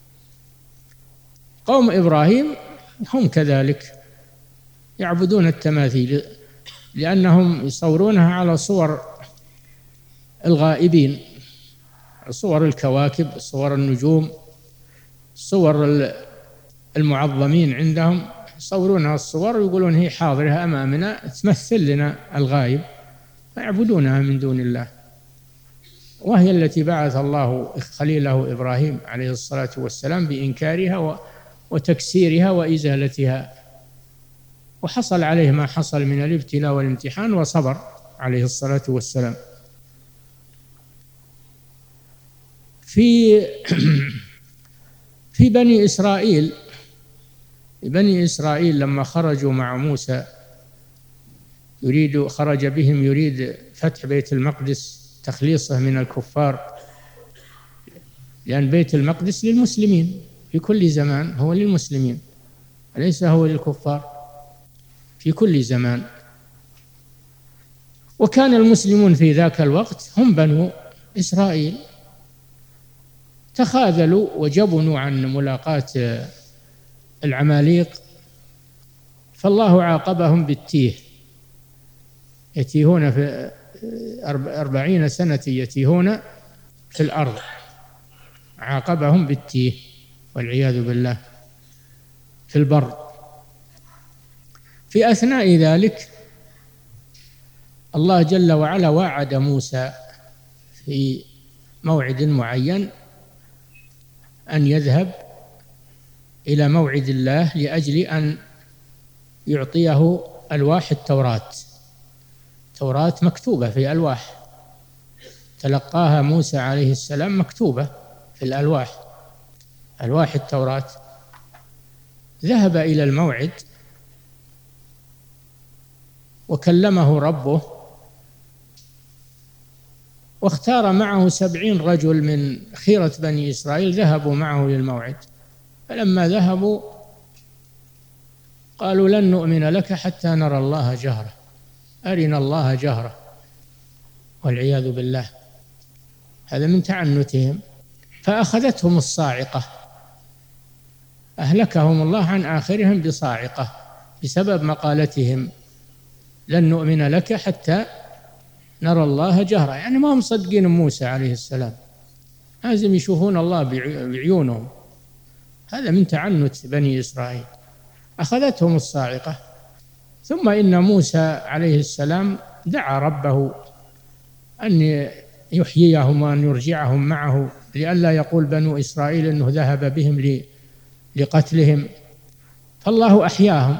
قوم إبراهيم هم كذلك يعبدون التماثيل، لأنهم يصورونها على صور الغائبين، صور الكواكب، صور النجوم، صور المعظمين عندهم، يصورونها الصور ويقولون هي حاضرة أمامنا تمثل لنا الغائب، فيعبدونها من دون الله. وهي التي بعث الله خليله إبراهيم عليه الصلاة والسلام بإنكارها وتكسيرها وإزالتها، وحصل عليه ما حصل من الابتلاء والامتحان وصبر عليه الصلاة والسلام. في في بني إسرائيل بني إسرائيل لما خرجوا مع موسى يريد خرج بهم يريد فتح بيت المقدس، تخليصه من الكفار، لأن بيت المقدس للمسلمين في كل زمان، هو للمسلمين ليس هو للكفار في كل زمان. وكان المسلمون في ذاك الوقت هم بنو إسرائيل، تخاذلوا وجبنوا عن ملاقاة العماليق، فالله عاقبهم بالتيه، يتيهون في أربعين سنة يتيهون في الأرض عاقبهم بالتيه والعياذ بالله في البر. في أثناء ذلك الله جل وعلا وعد موسى في موعد معين أن يذهب إلى موعد الله لأجل أن يعطيه ألواح التوراة. التوراة مكتوبة في ألواح، تلقاها موسى عليه السلام مكتوبة في الألواح، ألواح التوراة. ذهب إلى الموعد وكلمه ربه واختار معه سبعين رجل من خيرة بني إسرائيل ذهبوا معه للموعد. فلما ذهبوا قالوا لن نؤمن لك حتى نرى الله جهرة، أرنا الله جهرة، والعياذ بالله. هذا من تعنتهم. فأخذتهم الصاعقة، أهلكهم الله عن آخرهم بصاعقة بسبب مقالتهم لن نؤمن لك حتى نرى الله جهرة. يعني ما هم مصدقين موسى عليه السلام، لازم يشوفون الله بعيونهم. هذا من تعنت بني إسرائيل. أخذتهم الصاعقة. ثم إن موسى عليه السلام دعا ربه أن يحييهم وأن يرجعهم معه لئلا يقول بنو إسرائيل أنه ذهب بهم لقتلهم، فالله أحياهم.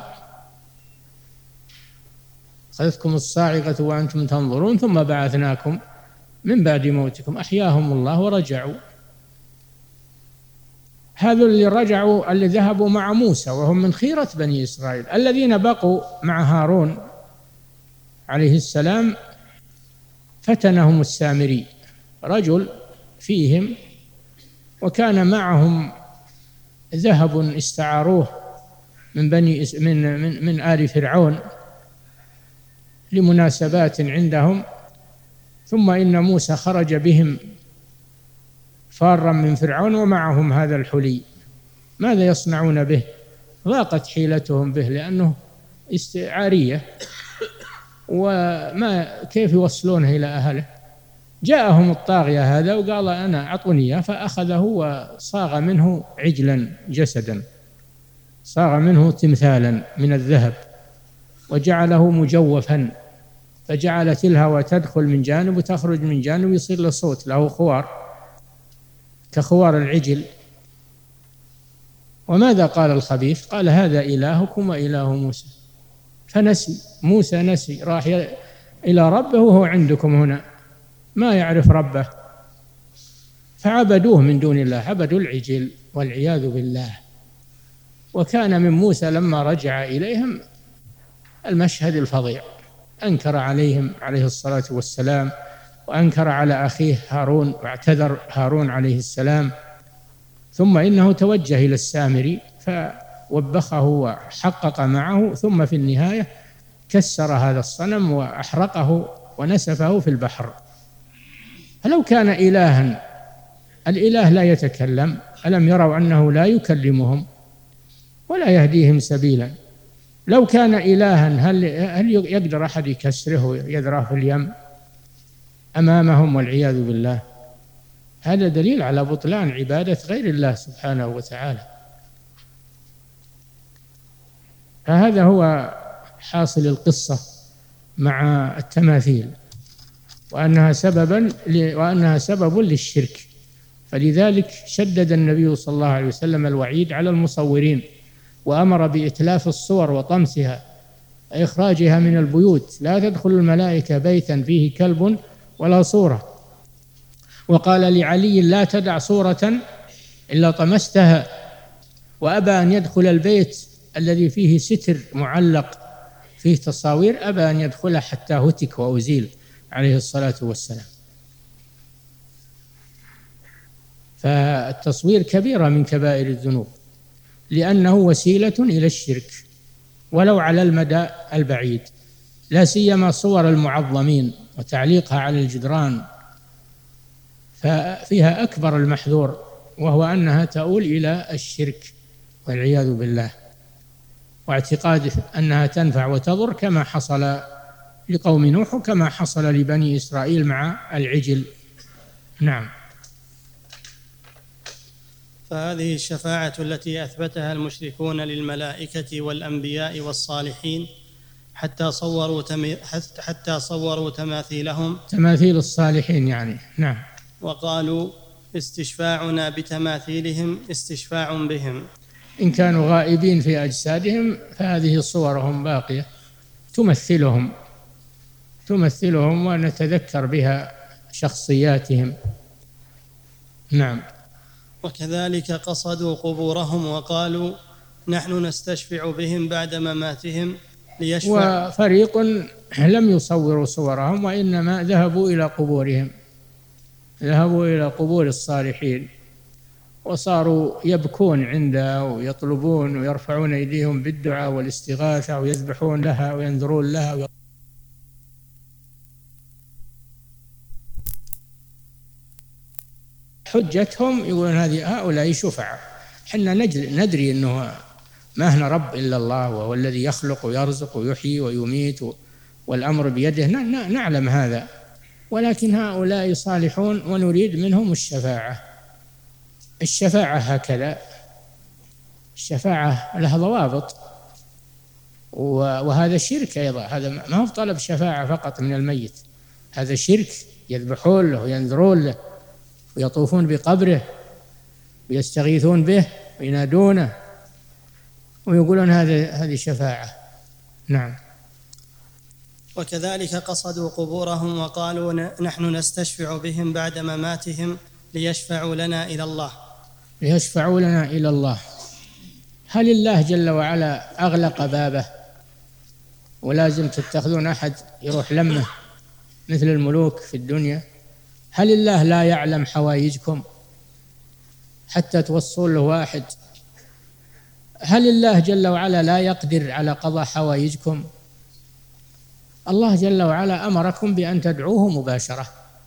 أخذتكم الصاعقة وأنتم تنظرون ثم بعثناكم من بعد موتكم، أحياهم الله ورجعوا. هذا اللي رجعوا اللي ذهبوا مع موسى وهم من خيرة بني إسرائيل. الذين بقوا مع هارون عليه السلام فتنهم السامري، رجل فيهم وكان معهم ذهب استعاروه من بني من من من آل فرعون لمناسبات عندهم. ثم إن موسى خرج بهم فارا من فرعون ومعهم هذا الحلي، ماذا يصنعون به؟ ضاقت حيلتهم به لأنه استعارية وما كيف يوصلونه إلى أهله. جاءهم الطاغية هذا وقال أنا أعطوني إياه، فأخذه وصاغ منه عجلا جسدا، صاغ منه تمثالا من الذهب وجعله مجوفا، فجعلت الهوى تدخل من جانب وتخرج من جانب، يصير له صوت، له خوار كخوار العجل. وماذا قال الخبيث؟ قال هذا إلهكم وإله موسى. فنسي موسى، نسي، راح إلى ربه وهو عندكم هنا ما يعرف ربه، فعبدوه من دون الله، عبدوا العجل والعياذ بالله. وكان من موسى لما رجع إليهم المشهد الفظيع، أنكر عليهم عليه الصلاة والسلام، وأنكر على أخيه هارون واعتذر هارون عليه السلام. ثم إنه توجه إلى السامري فوبخه وحقق معه، ثم في النهاية كسر هذا الصنم وأحرقه ونسفه في البحر. فلو كان إلها، الإله لا يتكلم، ألم يروا أنه لا يكلمهم ولا يهديهم سبيلا؟ لو كان إلها هل هل يقدر أحد يكسره ويذراه في اليم أمامهم والعياذ بالله؟ هذا دليل على بطلان عبادة غير الله سبحانه وتعالى. فهذا هو حاصل القصة مع التماثيل، وأنها سببا وأنها سبب للشرك. فلذلك شدد النبي صلى الله عليه وسلم الوعيد على المصورين، وأمر بإتلاف الصور وطمسها، إخراجها من البيوت. لا تدخل الملائكة بيتا فيه كلب ولا صورة. وقال لعلي لا تدع صورة إلا طمستها، وأبى أن يدخل البيت الذي فيه ستر معلق فيه تصاوير، أبى أن يدخله حتى هتك وأزيل عليه الصلاة والسلام. فالتصوير كبيرة من كبائر الذنوب، لأنه وسيلة إلى الشرك ولو على المدى البعيد، لا سيما صور المعظمين وتعليقها على الجدران، ففيها أكبر المحذور، وهو أنها تؤول إلى الشرك والعياذ بالله، واعتقاد أنها تنفع وتضر، كما حصل لقوم نوح وكما حصل لبني إسرائيل مع العجل. نعم. فهذه الشفاعة التي أثبتها المشركون للملائكة والأنبياء والصالحين حتى صوروا تم... حتى صوروا تماثيلهم تماثيل الصالحين يعني، نعم، وقالوا استشفاعنا بتماثيلهم استشفاع بهم. إن كانوا غائبين في أجسادهم فهذه صورهم باقية تمثلهم تمثلهم ونتذكر بها شخصياتهم. نعم. وكذلك قصدوا قبورهم وقالوا نحن نستشفع بهم بعد مماتهم ليشفع. وفريق لم يصوروا صورهم وإنما ذهبوا إلى قبورهم ذهبوا إلى قبور الصالحين وصاروا يبكون عندها ويطلبون ويرفعون أيديهم بالدعاء والاستغاثة ويذبحون لها وينذرون لها. حجتهم يقولون هذه هؤلاء شفعاء، حنا ندري أنه ما هنا رب إلا الله وهو الذي يخلق ويرزق ويحيي ويميت والأمر بيده، نعلم هذا، ولكن هؤلاء صالحون ونريد منهم الشفاعة. الشفاعة هكذا، الشفاعة لها ضوابط، وهذا شرك أيضا، هذا ما هو طلب شفاعة فقط من الميت، هذا شرك، يذبحون له وينذرون له ويطوفون بقبره ويستغيثون به وينادونه ويقولون هذا هذه شفاعة. نعم. وكذلك قصدوا قبورهم وقالوا نحن نستشفع بهم بعد مماتهم ليشفعوا لنا إلى الله ليشفعوا لنا إلى الله. هل الله جل وعلا أغلق بابه ولازم تتخذون أحد يروح لمه مثل الملوك في الدنيا؟ هل الله لا يعلم حوائجكم حتى توصلوا له واحد؟ هل الله جل وعلا لا يقدر على قضاء حوائجكم؟ الله جل وعلا أمركم بأن تدعوه مباشرة،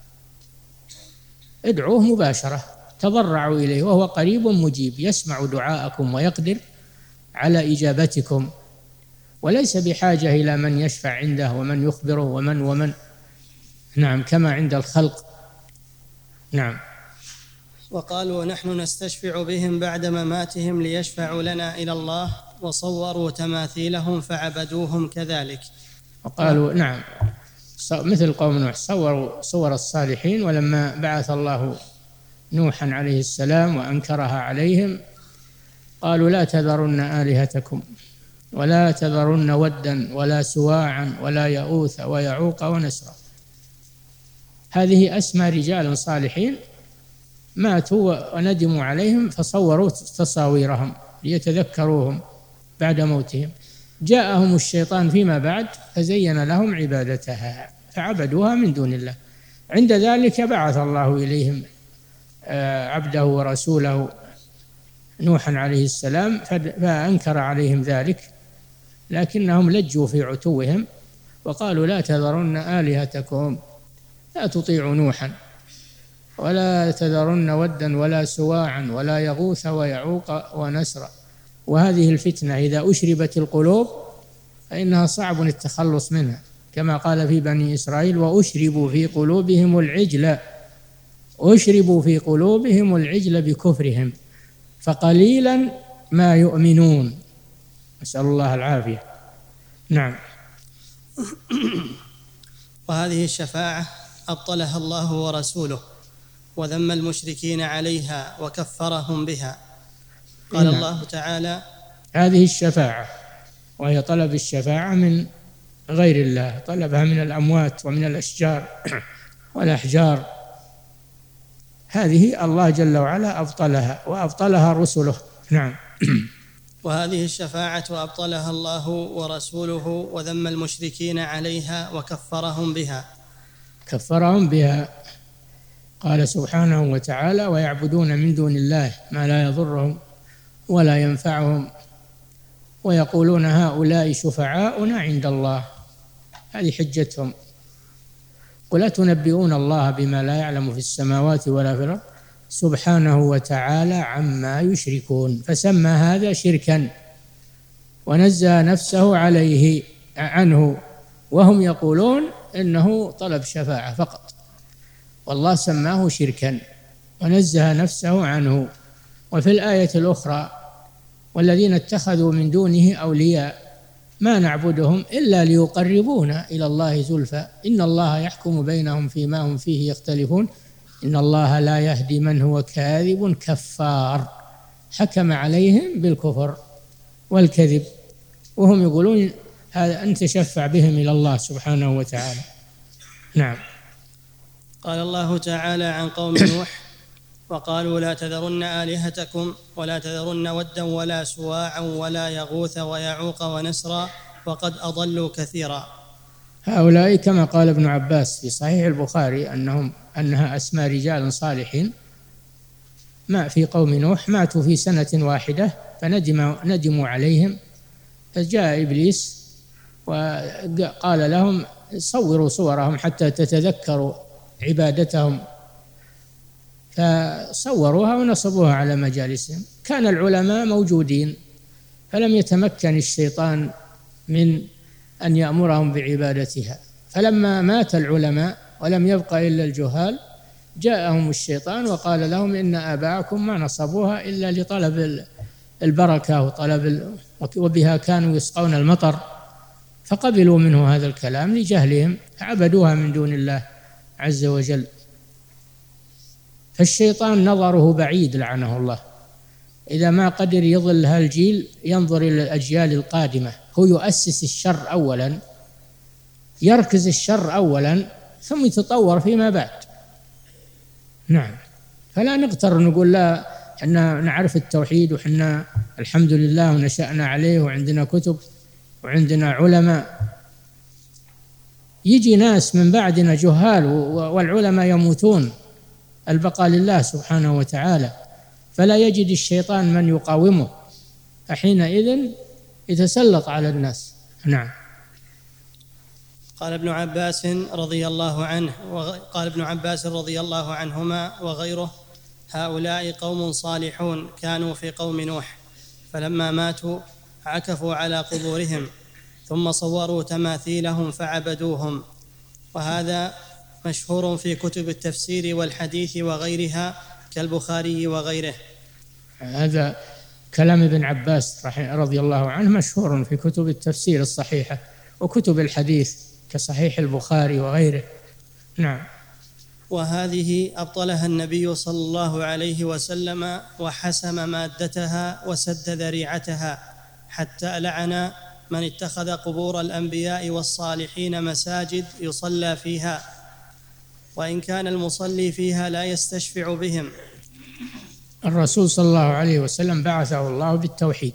ادعوه مباشرة، تضرعوا إليه وهو قريب مجيب، يسمع دعاءكم ويقدر على إجابتكم، وليس بحاجة إلى من يشفع عنده ومن يخبره ومن ومن نعم، كما عند الخلق. نعم. وقالوا نحن نستشفع بهم بعد مماتهم ليشفعوا لنا إلى الله وصوروا تماثيلهم فعبدوهم كذلك. وقالوا نعم، مثل قوم نوح، صوروا صور الصالحين، ولما بعث الله نوحا عليه السلام وأنكرها عليهم قالوا لا تذرن آلهتكم ولا تذرن ودا ولا سواعا ولا يغوث ويعوق ونسرا. هذه أسمى رجال صالحين ماتوا وندموا عليهم فصوروا تصاويرهم ليتذكروهم بعد موتهم. جاءهم الشيطان فيما بعد فزين لهم عبادتها فعبدوها من دون الله. عند ذلك بعث الله إليهم عبده ورسوله نوحا عليه السلام فأنكر عليهم ذلك، لكنهم لجوا في عتوهم وقالوا لا تذرن آلهتكم، لا تطيعوا نوحا ولا تذرن ودا ولا سواعا ولا يغوث ويعوق ونسرا. وهذه الفتنة إذا أشربت القلوب فإنها صعب التخلص منها، كما قال في بني إسرائيل وأشربوا في قلوبهم العجل أشربوا في قلوبهم العجل بكفرهم فقليلا ما يؤمنون، نسأل الله العافية. نعم. وهذه الشفاعة أبطلها الله ورسوله وذم المشركين عليها وكفرهم بها. قال نعم. الله تعالى هذه الشفاعة، وهي طلب الشفاعة من غير الله، طلبها من الأموات ومن الأشجار والأحجار، هذه الله جل وعلا أبطلها وأبطلها رسله. نعم. وهذه الشفاعة أبطلها الله ورسوله وذم المشركين عليها وكفرهم بها كفرهم بها. قال سبحانه وتعالى ويعبدون من دون الله ما لا يضرهم ولا ينفعهم ويقولون هؤلاء شفعاؤنا عند الله. هذه حجتهم. قل أتنبئون الله بما لا يعلم في السماوات ولا في الأرض سبحانه وتعالى عما يشركون، فسمى هذا شركا ونزه نفسه عليه عنه، وهم يقولون إنه طلب شفاعة فقط، والله سماه شركا ونزه نفسه عنه وفي الآية الأخرى والذين اتخذوا من دونه أولياء ما نعبدهم إلا ليقربونا إلى الله زلفى إن الله يحكم بينهم فيما هم فيه يختلفون إن الله لا يهدي من هو كاذب كفار حكم عليهم بالكفر والكذب وهم يقولون هذا أن تشفع بهم إلى الله سبحانه وتعالى. نعم. قال الله تعالى عن قوم نوح وقالوا لا تذرن آلهتكم ولا تذرن ودا ولا سواعا ولا يغوث ويعوق ونسرا وقد أضلوا كثيرا. هؤلاء كما قال ابن عباس في صحيح البخاري أنهم أنها أسماء رجال صالحين ما في قوم نوح ماتوا في سنة واحدة فندموا عليهم فجاء إبليس وقال لهم صوروا صورهم حتى تتذكروا عبادتهم فصوروها ونصبوها على مجالسهم. كان العلماء موجودين فلم يتمكن الشيطان من أن يأمرهم بعبادتها فلما مات العلماء ولم يبق إلا الجهال جاءهم الشيطان وقال لهم إن آباءكم ما نصبوها إلا لطلب البركة وطلب وبها كانوا يسقون المطر فقبلوا منه هذا الكلام لجهلهم عبدوها من دون الله عز وجل. فالشيطان نظره بعيد لعنه الله إذا ما قدر يضل هالجيل ينظر إلى الأجيال القادمة هو يؤسس الشر أولا يركز الشر أولا ثم يتطور فيما بعد. نعم. فلا نغتر نقول لا حنا نعرف التوحيد وحنا الحمد لله ونشأنا عليه وعندنا كتب وعندنا علماء. يجي ناس من بعدنا جهال والعلماء يموتون البقاء لله سبحانه وتعالى فلا يجد الشيطان من يقاومه فحينئذ يتسلط على الناس. نعم. قال ابن عباس رضي الله عنه وقال ابن عباس رضي الله عنهما وغيره هؤلاء قوم صالحون كانوا في قوم نوح فلما ماتوا عكفوا على قبورهم ثم صوروا تماثيلهم فعبدوهم وهذا مشهور في كتب التفسير والحديث وغيرها كالبخاري وغيره. هذا كلام ابن عباس رضي الله عنه مشهور في كتب التفسير الصحيحة وكتب الحديث كصحيح البخاري وغيره. نعم. وهذه أبطلها النبي صلى الله عليه وسلم وحسم مادتها وسد ذريعتها حتى لعن من اتخذ قبور الأنبياء والصالحين مساجد يصلى فيها وإن كان المصلي فيها لا يستشفع بهم. الرسول صلى الله عليه وسلم بعثه الله بالتوحيد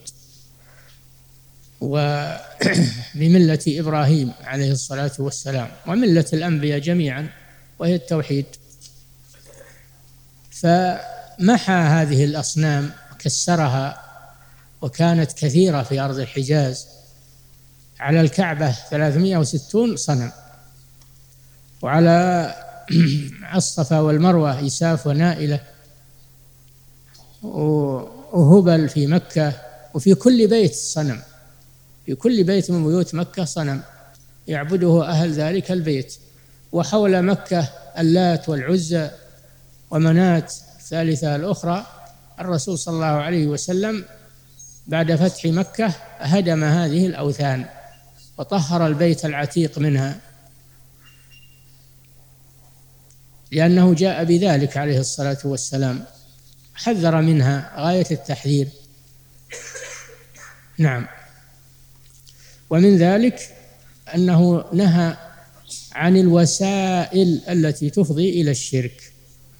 وبملة إبراهيم عليه الصلاة والسلام وملة الأنبياء جميعا وهي التوحيد فمحى هذه الأصنام وكسرها وكانت كثيرة في أرض الحجاز على الكعبة ثلاثمائة وستون صنم وعلى الصفا والمروة إساف ونائلة وهبل في مكة وفي كل بيت صنم في كل بيت من بيوت مكة صنم يعبده أهل ذلك البيت وحول مكة اللات والعزى ومنات الثالثة الأخرى. الرسول صلى الله عليه وسلم بعد فتح مكة هدم هذه الأوثان وطهر البيت العتيق منها لأنه جاء بذلك عليه الصلاة والسلام حذر منها غاية التحذير. نعم. ومن ذلك أنه نهى عن الوسائل التي تفضي إلى الشرك.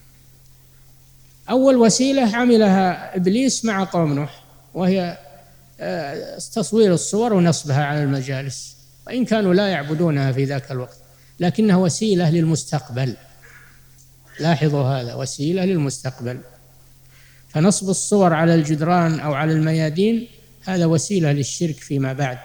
أول وسيلة عملها إبليس مع قوم نوح وهي تصوير الصور ونصبها على المجالس وإن كانوا لا يعبدونها في ذاك الوقت لكنها وسيلة للمستقبل. لاحظوا هذا وسيلة للمستقبل. فنصب الصور على الجدران أو على الميادين هذا وسيلة للشرك فيما بعد.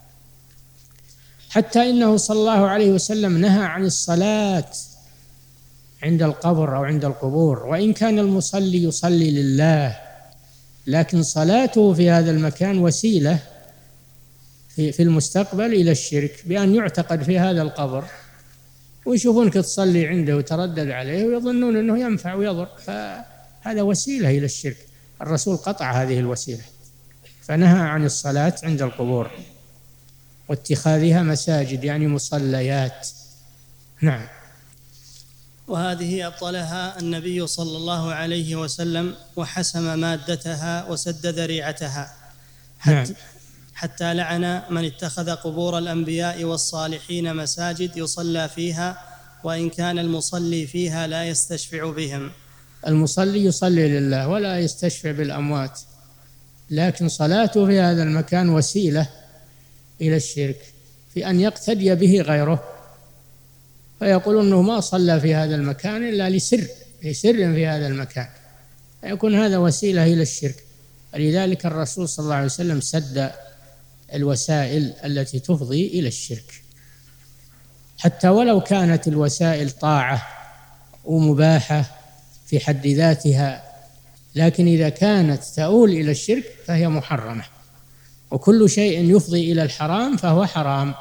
حتى إنه صلى الله عليه وسلم نهى عن الصلاة عند القبر أو عند القبور وإن كان المصلي يصلي لله لكن صلاته في هذا المكان وسيلة في المستقبل إلى الشرك بأن يعتقد في هذا القبر ويشوفونك تصلي عنده وتردد عليه ويظنون أنه ينفع ويضر فهذا وسيلة إلى الشرك. الرسول قطع هذه الوسيلة، فنهى عن الصلاة عند القبور واتخاذها مساجد يعني مصليات. نعم. وهذه أبطلها النبي صلى الله عليه وسلم وحسم مادتها وسد ذريعتها، حتى, نعم. حتى لعن من اتخذ قبور الأنبياء والصالحين مساجد يصلى فيها وإن كان المصلي فيها لا يستشفع بهم. المصلي يصلي لله ولا يستشفع بالأموات، لكن صلاته في هذا المكان وسيلة إلى الشرك في أن يقتدي به غيره، فيقول أنه ما صلى في هذا المكان إلا لسر لسر في هذا المكان، فيكون هذا وسيلة إلى الشرك. لذلك الرسول صلى الله عليه وسلم سد الوسائل التي تفضي إلى الشرك، حتى ولو كانت الوسائل طاعة ومباحة في حد ذاتها، لكن إذا كانت تؤول إلى الشرك فهي محرمة، وكل شيء يفضي إلى الحرام فهو حرام،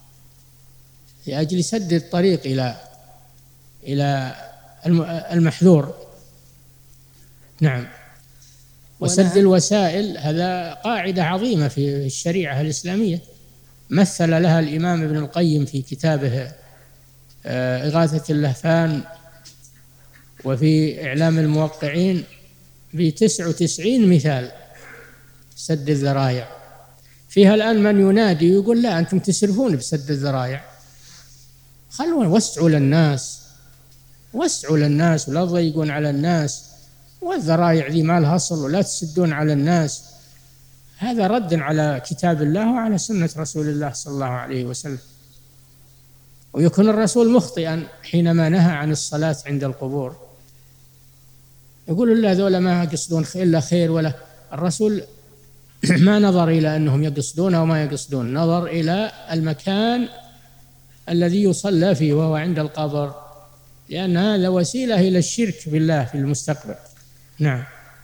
لأجل سد الطريق إلى إلى المحذور. نعم. وسد الوسائل هذا قاعدة عظيمة في الشريعة الإسلامية، مثل لها الإمام ابن القيم في كتابه إغاثة اللهفان وفي إعلام الموقعين بتسع وتسعين مثال سد الذرائع. فيها الآن من ينادي ويقول لا أنتم تسرفون بسد الذرائع، خلوا وسعوا للناس وسعوا للناس ولا تضيقون على الناس، والذرائع ذي ما لها أصل ولا تسدون على الناس. هذا رد على كتاب الله وعلى سنة رسول الله صلى الله عليه وسلم. ويكون الرسول مخطئا حينما نهى عن الصلاة عند القبور، يقول الله ذولا ما يقصدون إلا خير، ولا الرسول ما نظر إلى أنهم يقصدون أو ما يقصدون، نظر إلى المكان الذي يصلى فيه وهو عند القبر، لأن هذا وسيلة إلى الشرك بالله في المستقبل. نعم.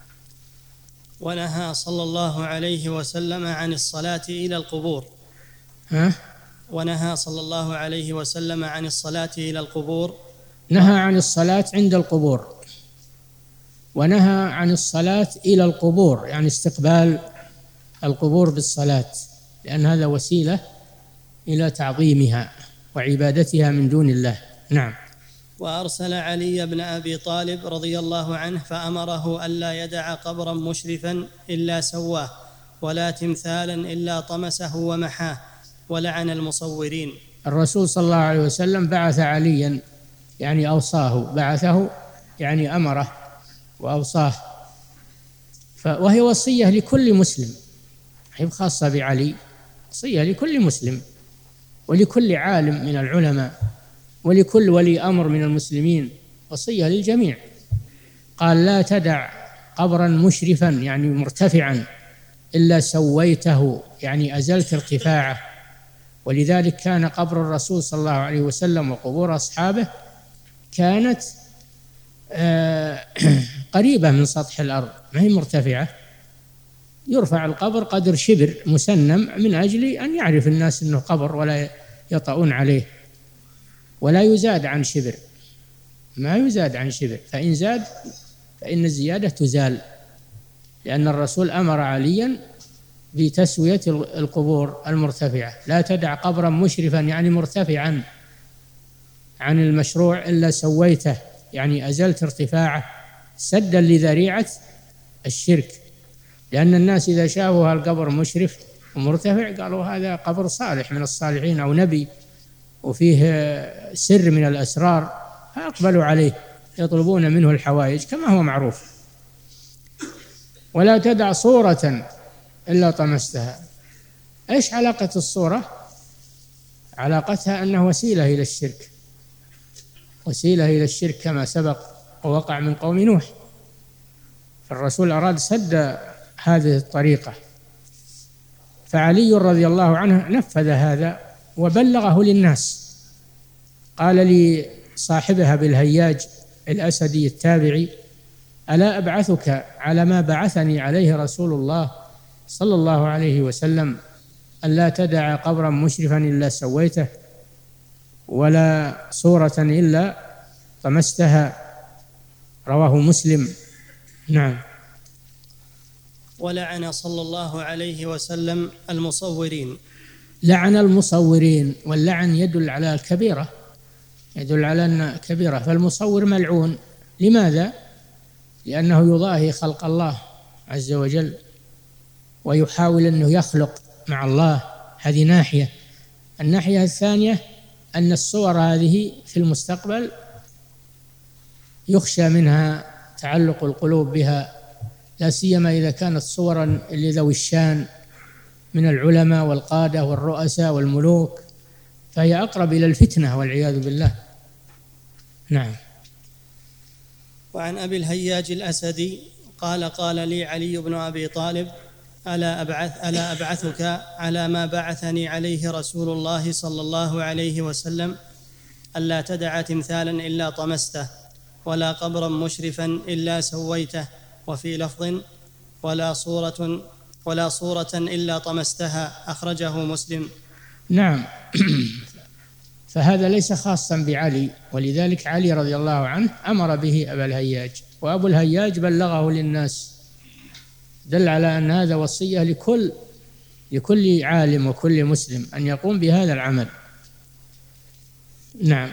ونهى صلى الله عليه وسلم عن الصلاة إلى القبور. ها؟ ونهى صلى الله عليه وسلم عن الصلاة إلى القبور. نهى عن الصلاة عند القبور، ونهى عن الصلاة إلى القبور يعني استقبال القبور بالصلاة، لأن هذا وسيلة إلى تعظيمها وعبادتها من دون الله. نعم. وأرسل علي بن أبي طالب رضي الله عنه فأمره ألا يدع قبرا مشرفا إلا سواه، ولا تمثالا إلا طمسه ومحاه، ولعن المصورين. الرسول صلى الله عليه وسلم بعث عليا يعني أوصاه، بعثه يعني أمره وأوصاه، وهي وصية لكل مسلم، هي خاصة بعلي، وصية لكل مسلم ولكل عالم من العلماء ولكل ولي أمر من المسلمين، وصية للجميع. قال لا تدع قبرا مشرفا يعني مرتفعا إلا سويته يعني أزلت ارتفاعه. ولذلك كان قبر الرسول صلى الله عليه وسلم وقبور أصحابه كانت قريبة من سطح الأرض، ما هي مرتفعة، يرفع القبر قدر شبر مسنم من أجل أن يعرف الناس أنه قبر ولا يطؤون عليه، ولا يزاد عن شبر، ما يزاد عن شبر، فإن زاد فإن الزيادة تزال، لأن الرسول أمر عليا بتسوية القبور المرتفعة. لا تدع قبرا مشرفا يعني مرتفعا عن المشروع إلا سويته يعني أزلت ارتفاعه سدا لذريعة الشرك، لأن الناس إذا شافوا القبر مشرف ومرتفع قالوا هذا قبر صالح من الصالحين أو نبي وفيه سر من الأسرار، فأقبلوا عليه يطلبون منه الحوائج كما هو معروف. ولا تدع صورة إلا طمستها. إيش علاقة الصورة؟ علاقتها أنه وسيلة إلى الشرك، وسيلة إلى الشرك كما سبق ووقع من قوم نوح، فالرسول أراد سد هذه الطريقة، فعلي رضي الله عنه نفذ هذا وبلغه للناس. قال لي صاحبها بالهياج الأسدي التابعي ألا أبعثك على ما بعثني عليه رسول الله صلى الله عليه وسلم ألا تدع قبرا مشرفا إلا سويته ولا صورة إلا طمستها، رواه مسلم. نعم. ولعن صلى الله عليه وسلم المصورين. لعن المصورين، واللعن يدل على الكبيرة، يدل على أن كبيرة، فالمصور ملعون. لماذا؟ لأنه يضاهي خلق الله عز وجل ويحاول أنه يخلق مع الله. هذه ناحية. الناحية الثانية أن الصور هذه في المستقبل يخشى منها تعلق القلوب بها، لا سيما إذا كانت صورا لذوي الشان من العلماء والقادة والرؤساء والملوك، فهي أقرب إلى الفتنة والعياذ بالله. نعم. وعن أبي الهياج الأسدي قال قال لي علي بن أبي طالب ألا, أبعث ألا أبعثك على ما بعثني عليه رسول الله صلى الله عليه وسلم، ألا تدع تمثالا إلا طمسته، ولا قبرا مشرفا إلا سويته، وفي لفظ ولا صورة ولا صورة إلا طمستها، أخرجه مسلم. نعم. فهذا ليس خاصا بعلي، ولذلك علي رضي الله عنه أمر به أبا الهياج، وأبو الهياج بلغه للناس، دل على أن هذا وصية لكل لكل عالم وكل مسلم أن يقوم بهذا العمل. نعم.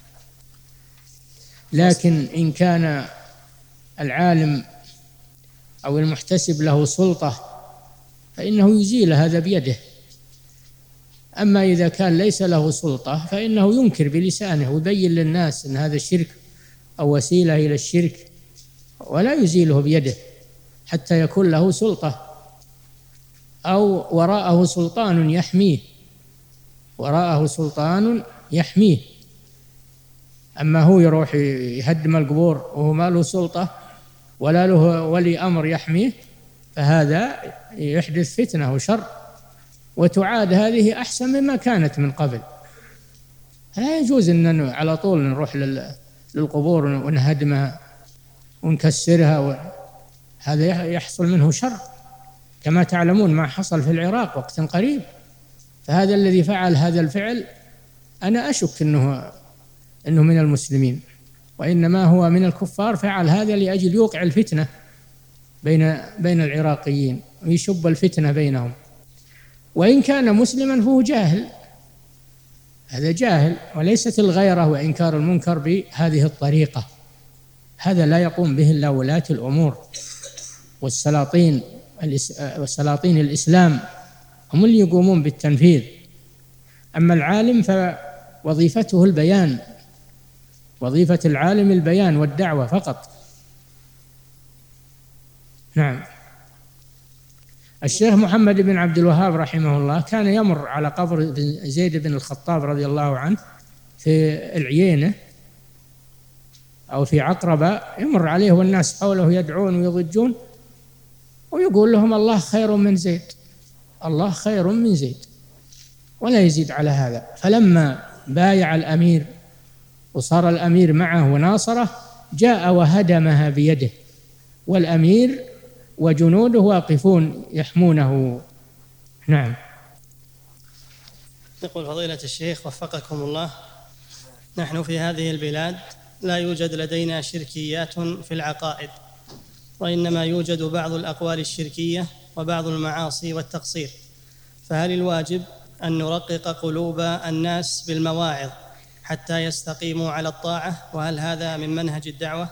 لكن إن كان العالم أو المحتسب له سلطة فإنه يزيل هذا بيده، أما إذا كان ليس له سلطة فإنه ينكر بلسانه ويبين للناس أن هذا الشرك أو وسيلة إلى الشرك، ولا يزيله بيده حتى يكون له سلطة أو وراءه سلطان يحميه، وراءه سلطان يحميه. أما هو يروح يهدم القبور وهو ما له سلطة ولا له ولي أمر يحميه، فهذا يحدث فتنة وشر، وتعاد هذه أحسن مما كانت من قبل. لا يجوز أن على طول نروح للقبور ونهدمها ونكسرها، هذا يحصل منه شر، كما تعلمون ما حصل في العراق وقت قريب. فهذا الذي فعل هذا الفعل أنا أشك أنه أنه من المسلمين، وإنما هو من الكفار، فعل هذا لأجل يوقع الفتنة بين بين العراقيين ويشب الفتنة بينهم. وإن كان مسلما فهو جاهل، هذا جاهل، وليست الغيرة وإنكار المنكر بهذه الطريقة، هذا لا يقوم به إلا ولاة الأمور والسلاطين وسلاطين الإسلام، هم اللي يقومون بالتنفيذ. أما العالم فوظيفته البيان، وظيفة العالم البيان والدعوة فقط. نعم. الشيخ محمد بن عبد الوهاب رحمه الله كان يمر على قبر زيد بن الخطاب رضي الله عنه في العيينة أو في عقربة، يمر عليه والناس حوله يدعون ويضجون، ويقول لهم الله خير من زيد، الله خير من زيد، ولا يزيد على هذا. فلما بايع الأمير وصار الأمير معه وناصره، جاء وهدمها بيده، والأمير وجنوده واقفون يحمونه. نعم. يقول فضيلة الشيخ وفقكم الله، نحن في هذه البلاد لا يوجد لدينا شركيات في العقائد، وإنما يوجد بعض الأقوال الشركية وبعض المعاصي والتقصير، فهل الواجب أن نرقق قلوب الناس بالمواعظ حتى يستقيموا على الطاعة، وهل هذا من منهج الدعوة؟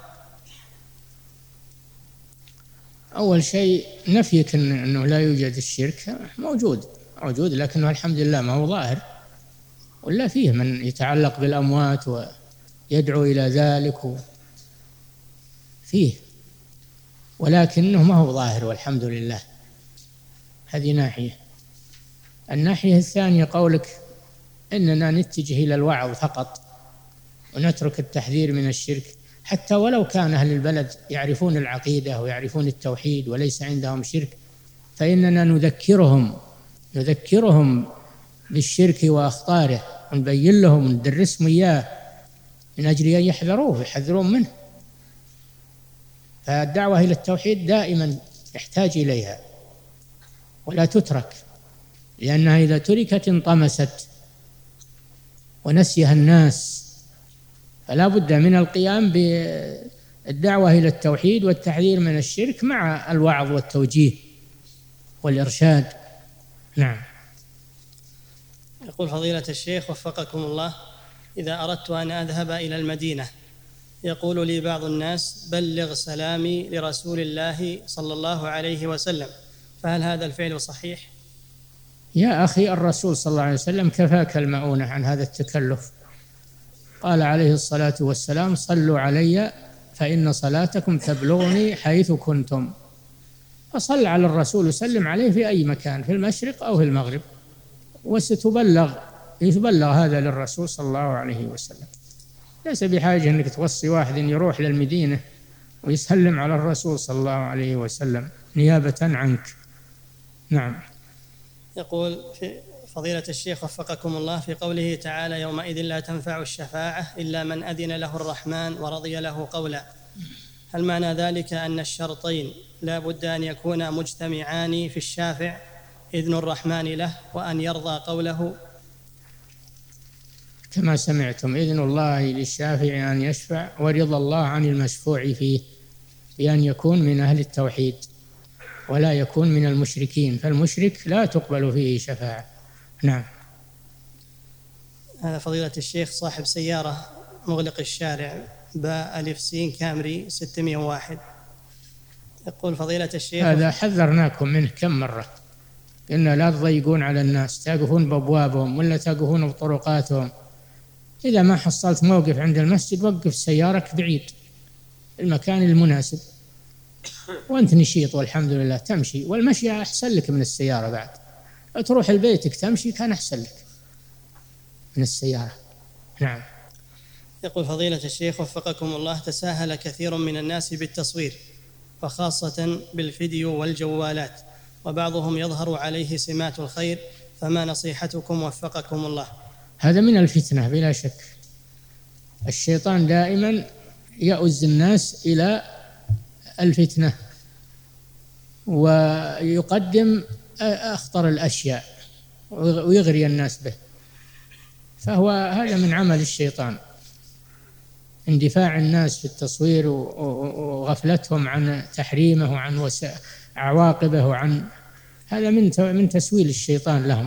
أول شيء نفيك أنه لا يوجد الشرك، موجود موجود لكنه الحمد لله ما هو ظاهر، ولا فيه من يتعلق بالأموات ويدعو إلى ذلك فيه، ولكنه ما هو ظاهر والحمد لله. هذه ناحية. الناحية الثانية قولك إننا نتجه إلى الوعظ فقط ونترك التحذير من الشرك، حتى ولو كان أهل البلد يعرفون العقيدة ويعرفون التوحيد وليس عندهم شرك، فإننا نذكرهم نذكرهم بالشرك وأخطاره، ونبين لهم وندرسهم إياه من أجل أن يحذروه ويحذرون منه. فالدعوة إلى التوحيد دائما يحتاج إليها ولا تترك، لأنها إذا تركت انطمست ونسيها الناس، فلا بد من القيام بالدعوة إلى التوحيد والتحذير من الشرك مع الوعظ والتوجيه والإرشاد. نعم. يقول فضيلة الشيخ وفقكم الله: إذا أردت أن أذهب إلى المدينة يقول لي بعض الناس: بلغ سلامي لرسول الله صلى الله عليه وسلم، فهل هذا الفعل صحيح؟ يا أخي، الرسول صلى الله عليه وسلم كفاك المؤونة عن هذا التكلف. قال عليه الصلاة والسلام: صلوا علي فإن صلاتكم تبلغني حيث كنتم. فصل على الرسول وسلم عليه في أي مكان، في المشرق أو في المغرب، وستبلغ يتبلغ هذا للرسول صلى الله عليه وسلم. ليس بحاجة أنك توصي واحد يروح للمدينة ويسلم على الرسول صلى الله عليه وسلم نيابة عنك. نعم. يقول في فضيلة الشيخ وفقكم الله: في قوله تعالى: يومئذ لا تنفع الشفاعة إلا من أذن له الرحمن ورضي له قولا، هل معنى ذلك أن الشرطين لا بد أن يكونا مجتمعان في الشافع: إذن الرحمن له وأن يرضى قوله؟ كما سمعتم: إذن الله للشافع أن يشفع ورضا الله عن المشفوع فيه، بأن يكون من أهل التوحيد ولا يكون من المشركين، فالمشرك لا تقبل فيه شفاعة. نعم. هذا فضيلة الشيخ صاحب سيارة مغلق الشارع باء ألف سين كامري ستمائة وواحد، يقول فضيلة الشيخ: هذا حذرناكم منه كم مرة، قلنا لا تضيقون على الناس، تقفون بأبوابهم ولا تقفون بطرقاتهم. إذا ما حصلت موقف عند المسجد وقف سيارك بعيد المكان المناسب، وأنت نشيط والحمد لله تمشي، والمشي أحسن لك من السيارة. بعد تروح لبيتك تمشي كان أحسن لك من السيارة. نعم. يقول فضيلة الشيخ وفقكم الله: تساهل كثير من الناس بالتصوير، وخاصة بالفيديو والجوالات، وبعضهم يظهر عليه سمات الخير، فما نصيحتكم وفقكم الله؟ هذا من الفتنة بلا شك. الشيطان دائما يؤز الناس إلى الفتنة ويقدم أخطر الأشياء ويغري الناس به، فهو هذا من عمل الشيطان، اندفاع الناس في التصوير وغفلتهم عن تحريمه وعن عواقبه وعن هذا من من تسويل الشيطان لهم.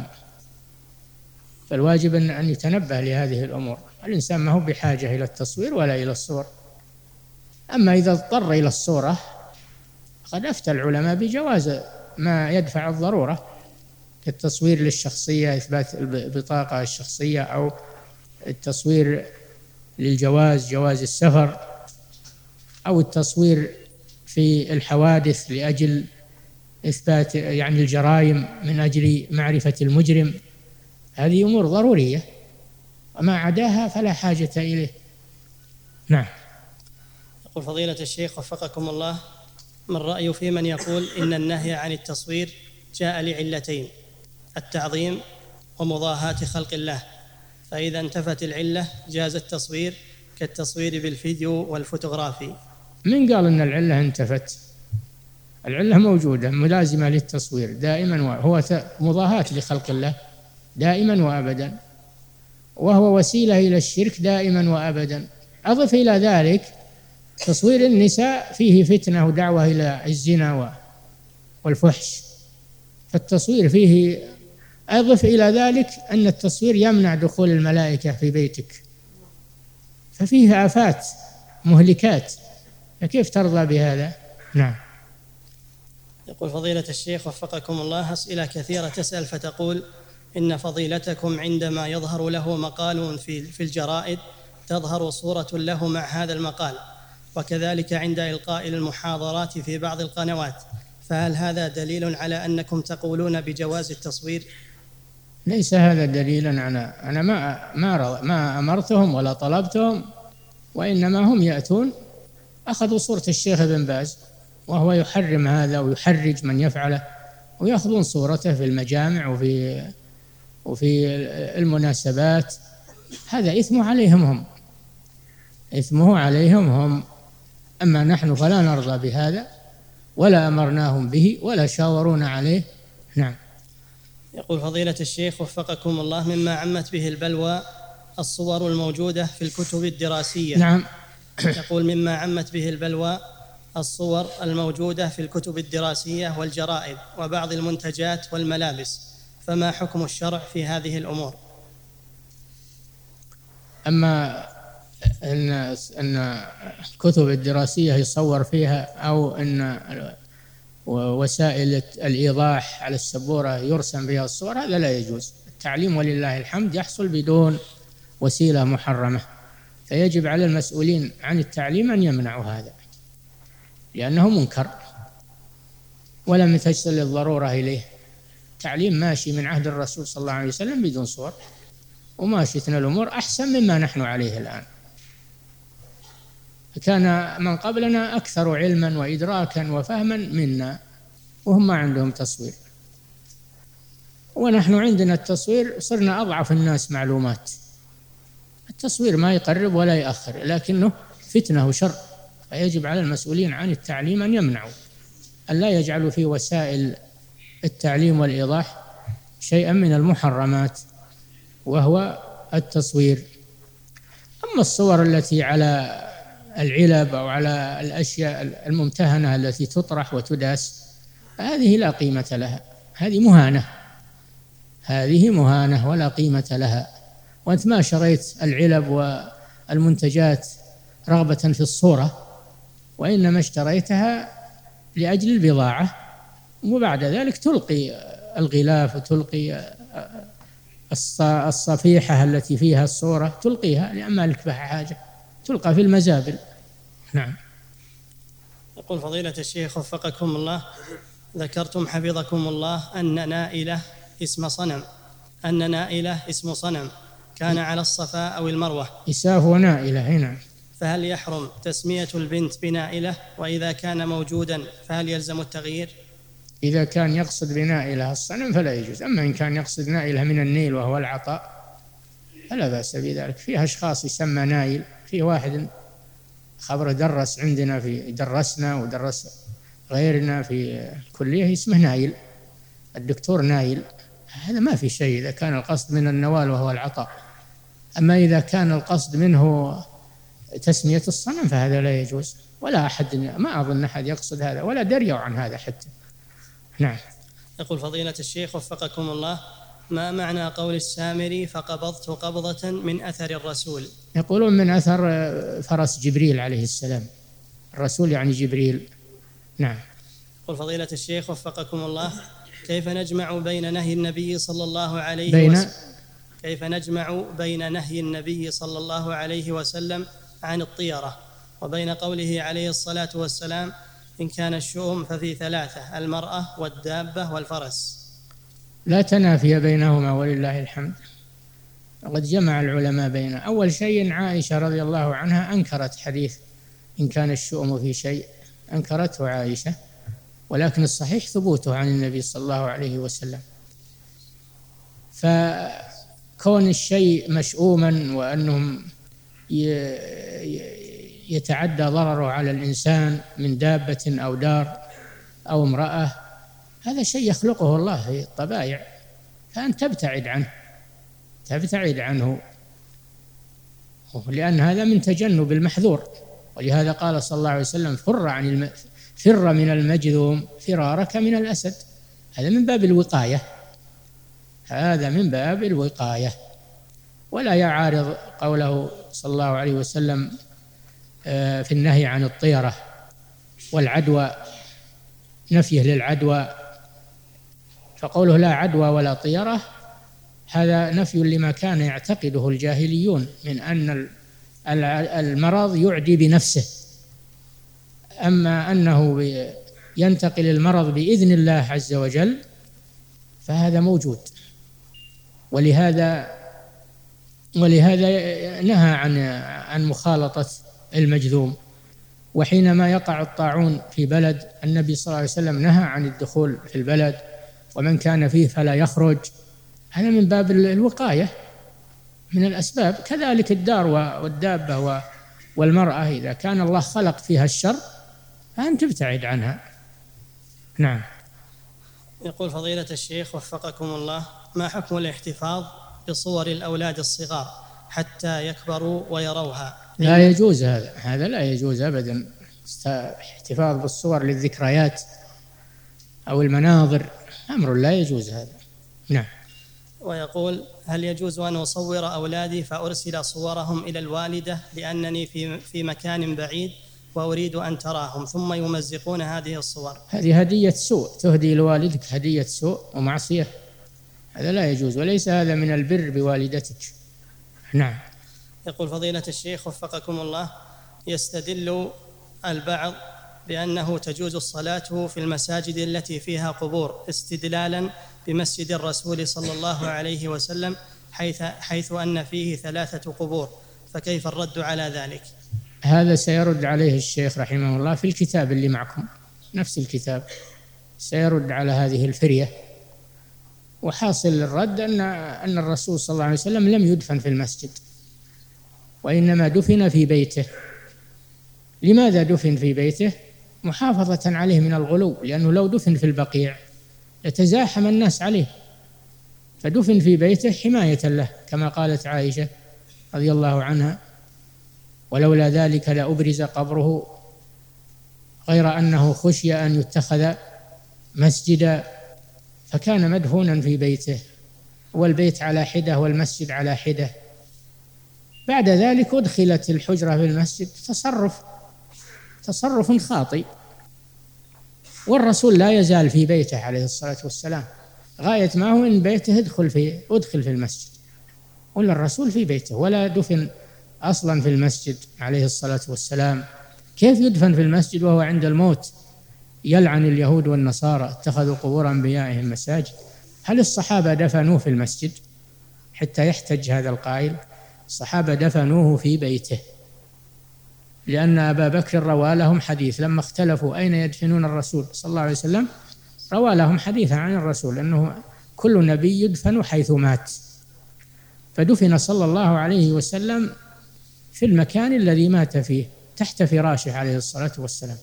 فالواجب أن يتنبه لهذه الأمور. الإنسان ما هو بحاجة إلى التصوير ولا إلى الصور. أما إذا اضطر إلى الصورة قد أفتى العلماء بجواز ما يدفع الضرورة، كالتصوير للشخصية، إثبات البطاقة الشخصية، أو التصوير للجواز، جواز السفر، أو التصوير في الحوادث لأجل إثبات يعني الجرائم من أجل معرفة المجرم. هذه أمور ضرورية، وما عداها فلا حاجة إليه. نعم. يقول فضيلة الشيخ وفقكم الله: ما الرأي في من يقول إن النهي عن التصوير جاء لعلتين: التعظيم ومضاهاة خلق الله، فإذا انتفت العلة جاز التصوير كالتصوير بالفيديو والفوتوغرافي؟ من قال أن العلة انتفت؟ العلة موجودة ملازمة للتصوير دائما، وهو مضاهاة لخلق الله دائما وأبدا، وهو وسيلة إلى الشرك دائما وأبدا. أضف إلى ذلك تصوير النساء فيه فتنة ودعوة إلى الزنا والفحش، فالتصوير فيه. أضف إلى ذلك أن التصوير يمنع دخول الملائكة في بيتك، ففيه آفات مهلكات، فكيف ترضى بهذا؟ نعم. يقول فضيلة الشيخ وفقكم الله: أسئلة كثيرة تسأل فتقول إن فضيلتكم عندما يظهر له مقال في في الجرائد تظهر صورة له مع هذا المقال، وكذلك عند إلقاء المحاضرات في بعض القنوات، فهل هذا دليل على أنكم تقولون بجواز التصوير؟ ليس هذا دليلا. أنا أنا ما ما ما أمرتهم ولا طلبتهم، وإنما هم يأتون أخذوا صورة الشيخ ابن باز وهو يحرم هذا ويحرج من يفعله، ويأخذون صورته في المجامع وفي وفي المناسبات. هذا إثمه عليهم هم، إثمه عليهم هم. أما نحن فلا نرضى بهذا ولا أمرناهم به ولا شاورونا عليه. نعم. يقول فضيلة الشيخ وفقكم الله: مما عمت به البلوى الصور الموجودة في الكتب الدراسية. نعم. يقول: مما عمت به البلوى الصور الموجودة في الكتب الدراسية والجرائد وبعض المنتجات والملابس، فما حكم الشرع في هذه الأمور؟ أما أن أن الكتب الدراسية يصور فيها أو أن وسائل الإيضاح على السبورة يرسم بها الصور، هذا لا يجوز. التعليم ولله الحمد يحصل بدون وسيلة محرمة، فيجب على المسؤولين عن التعليم أن يمنعوا هذا، لأنه منكر ولم تجسل الضرورة إليه. تعليم ماشي من عهد الرسول صلى الله عليه وسلم بدون صور، وماشيتنا الأمور أحسن مما نحن عليه الآن. كان من قبلنا أكثر علما وإدراكا وفهما منا، وهم ما عندهم تصوير، ونحن عندنا التصوير صرنا أضعف الناس معلومات. التصوير ما يقرب ولا يأخر، لكنه فتنة وشر، فيجب على المسؤولين عن التعليم أن يمنعوا، أن لا يجعلوا في وسائل التعليم والإيضاح شيئا من المحرمات وهو التصوير. أما الصور التي على العلب أو على الأشياء الممتهنة التي تطرح وتداس، هذه لا قيمة لها، هذه مهانة، هذه مهانة ولا قيمة لها. وأنت ما شريت العلب والمنتجات رغبة في الصورة، وإنما اشتريتها لأجل البضاعة، وبعد ذلك تلقي الغلاف وتلقي الصفيحة التي فيها الصورة، تلقيها لأن ما لك بها حاجة، تلقى في المزابل. نعم. يقول فضيلة الشيخ وفقكم الله، ذكرتم حفظكم الله أن نائلة اسم صنم أن نائلة اسم صنم كان على الصفا أو المروة. إساف ونائلة هنا. فهل يحرم تسمية البنت بنائلة؟ وإذا كان موجودا فهل يلزم التغيير؟ إذا كان يقصد بنائلة الصنم فلا يجوز، أما إن كان يقصد نائلة من النيل وهو العطاء فلا بأس بذلك. فيه أشخاص يسمى نايل، فيه واحد خبر درس عندنا في درسنا ودرس غيرنا في الكلية اسمه نايل، الدكتور نايل، هذا ما في شيء إذا كان القصد من النوال وهو العطاء. أما إذا كان القصد منه تسمية الصنم فهذا لا يجوز، ولا أحد، ما أظن أحد يقصد هذا ولا دري عن هذا حتى. نعم. يقول فضيلة الشيخ وفقكم الله، ما معنى قول السامري فقبضت قبضة من أثر الرسول؟ يقولون من أثر فرس جبريل عليه السلام، الرسول يعني جبريل. نعم. يقول فضيلة الشيخ وفقكم الله، كيف نجمع بين نهي النبي صلى الله عليه بين وسلم كيف نجمع بين نهي النبي صلى الله عليه وسلم عن الطيرة وبين قوله عليه الصلاة والسلام إن كان الشؤم ففي ثلاثة: المرأة والدابة والفرس؟ لا تنافي بينهما ولله الحمد، قد جمع العلماء بين. أول شيء عائشة رضي الله عنها أنكرت حديث إن كان الشؤم في شيء، أنكرته عائشة، ولكن الصحيح ثبوته عن النبي صلى الله عليه وسلم. فكون الشيء مشؤوما وأنهم يتعدى ضرره على الإنسان من دابة أو دار أو امرأة، هذا شيء يخلقه الله في الطبائع، فأن تبتعد عنه تبتعد عنه لأن هذا من تجنب المحذور. ولهذا قال صلى الله عليه وسلم فر عن الم... فر من المجذوم فرارك من الأسد. هذا من باب الوقاية، هذا من باب الوقاية، ولا يعارض قوله صلى الله عليه وسلم في النهي عن الطيرة والعدوى، نفيه للعدوى، فقوله لا عدوى ولا طيرة هذا نفي لما كان يعتقده الجاهليون من أن المرض يعدي بنفسه. أما أنه ينتقل المرض بإذن الله عز وجل فهذا موجود. ولهذا ولهذا نهى عن عن مخالطة المجذوم. وحينما يقع الطاعون في بلد النبي صلى الله عليه وسلم نهى عن الدخول في البلد، ومن كان فيه فلا يخرج، هذا من باب الوقاية من الأسباب. كذلك الدار والدابة والمرأة إذا كان الله خلق فيها الشر فأن تبتعد عنها. نعم. يقول فضيلة الشيخ وفقكم الله، ما حكم الاحتفاظ بصور الأولاد الصغار حتى يكبروا ويروها؟ لا يجوز هذا، هذا لا يجوز أبدا. احتفاظ بالصور للذكريات أو المناظر أمر لا يجوز هذا. نعم. ويقول: هل يجوز أن أصور أولادي فأرسل صورهم إلى الوالدة لأنني في في مكان بعيد وأريد أن تراهم ثم يمزقون هذه الصور؟ هذه هدية سوء، تهدي لوالدك هدية سوء ومعصية، هذا لا يجوز، وليس هذا من البر بوالدتك. نعم. يقول فضيلة الشيخ وفقكم الله: يستدل البعض بأنه تجوز الصلاة في المساجد التي فيها قبور استدلالا بمسجد الرسول صلى الله عليه وسلم حيث, حيث أن فيه ثلاثة قبور، فكيف الرد على ذلك؟ هذا سيرد عليه الشيخ رحمه الله في الكتاب اللي معكم، نفس الكتاب سيرد على هذه الفرية. وحاصل الرد أن أن الرسول صلى الله عليه وسلم لم يدفن في المسجد، وإنما دفن في بيته. لماذا دفن في بيته؟ محافظة عليه من الغلو، لأنه لو دفن في البقيع يتزاحم الناس عليه، فدفن في بيته حماية له كما قالت عائشة رضي الله عنها: ولولا ذلك لأبرز قبره غير أنه خشي أن يتخذ مسجدا، فكان مدفونا في بيته، والبيت على حدة والمسجد على حدة. بعد ذلك أدخلت الحجرة في المسجد تصرف تصرف خاطئ، والرسول لا يزال في بيته عليه الصلاة والسلام، غاية ما هو من بيته ادخل في أدخل في المسجد، ولا الرسول في بيته ولا دفن أصلا في المسجد عليه الصلاة والسلام. كيف يدفن في المسجد وهو عند الموت يلعن اليهود والنصارى اتخذوا قبور أنبيائهم مساجد؟ هل الصحابة دفنوه في المسجد حتى يحتج هذا القائل؟ الصحابة دفنوه في بيته، لأن أبا بكر روى لهم حديث لما اختلفوا أين يدفنون الرسول صلى الله عليه وسلم، روى لهم حديثا عن الرسول أنه كل نبي يدفن حيث مات، فدفن صلى الله عليه وسلم في المكان الذي مات فيه تحت فراشه عليه الصلاة والسلام،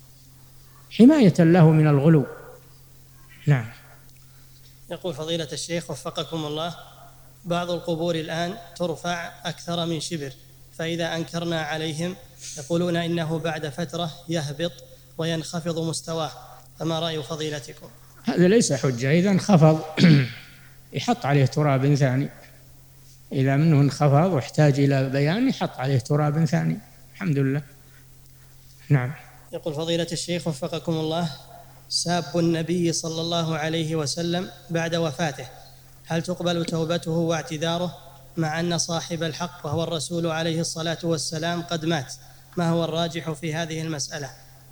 حماية له من الغلو. نعم. يقول فضيلة الشيخ وفقكم الله: بعض القبور الآن ترفع أكثر من شبر، فإذا أنكرنا عليهم يقولون إنه بعد فترة يهبط وينخفض مستواه، فما رأي فضيلتكم؟ هذا ليس حجة، إذا انخفض يحط عليه تراب ثاني، إذا منه انخفض واحتاج إلى بيان يحط عليه تراب ثاني، الحمد لله. نعم. يقول فضيلة الشيخ وفقكم الله: ساب النبي صلى الله عليه وسلم بعد وفاته، هل تقبل توبته واعتذاره مع أن صاحب الحق وهو الرسول عليه الصلاة والسلام قد مات؟ ما هو الراجح في هذه المسألة؟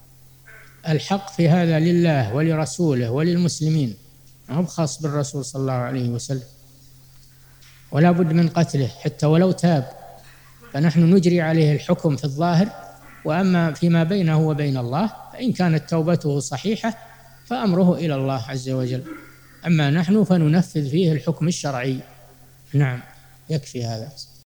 الحق في هذا لله ولرسوله وللمسلمين، ما هو خاص بالرسول صلى الله عليه وسلم، ولا بد من قتله حتى ولو تاب، فنحن نجري عليه الحكم في الظاهر، وأما فيما بينه وبين الله فإن كانت توبته صحيحة فأمره إلى الله عز وجل، أما نحن فننفذ فيه الحكم الشرعي. نعم، يكفي هذا.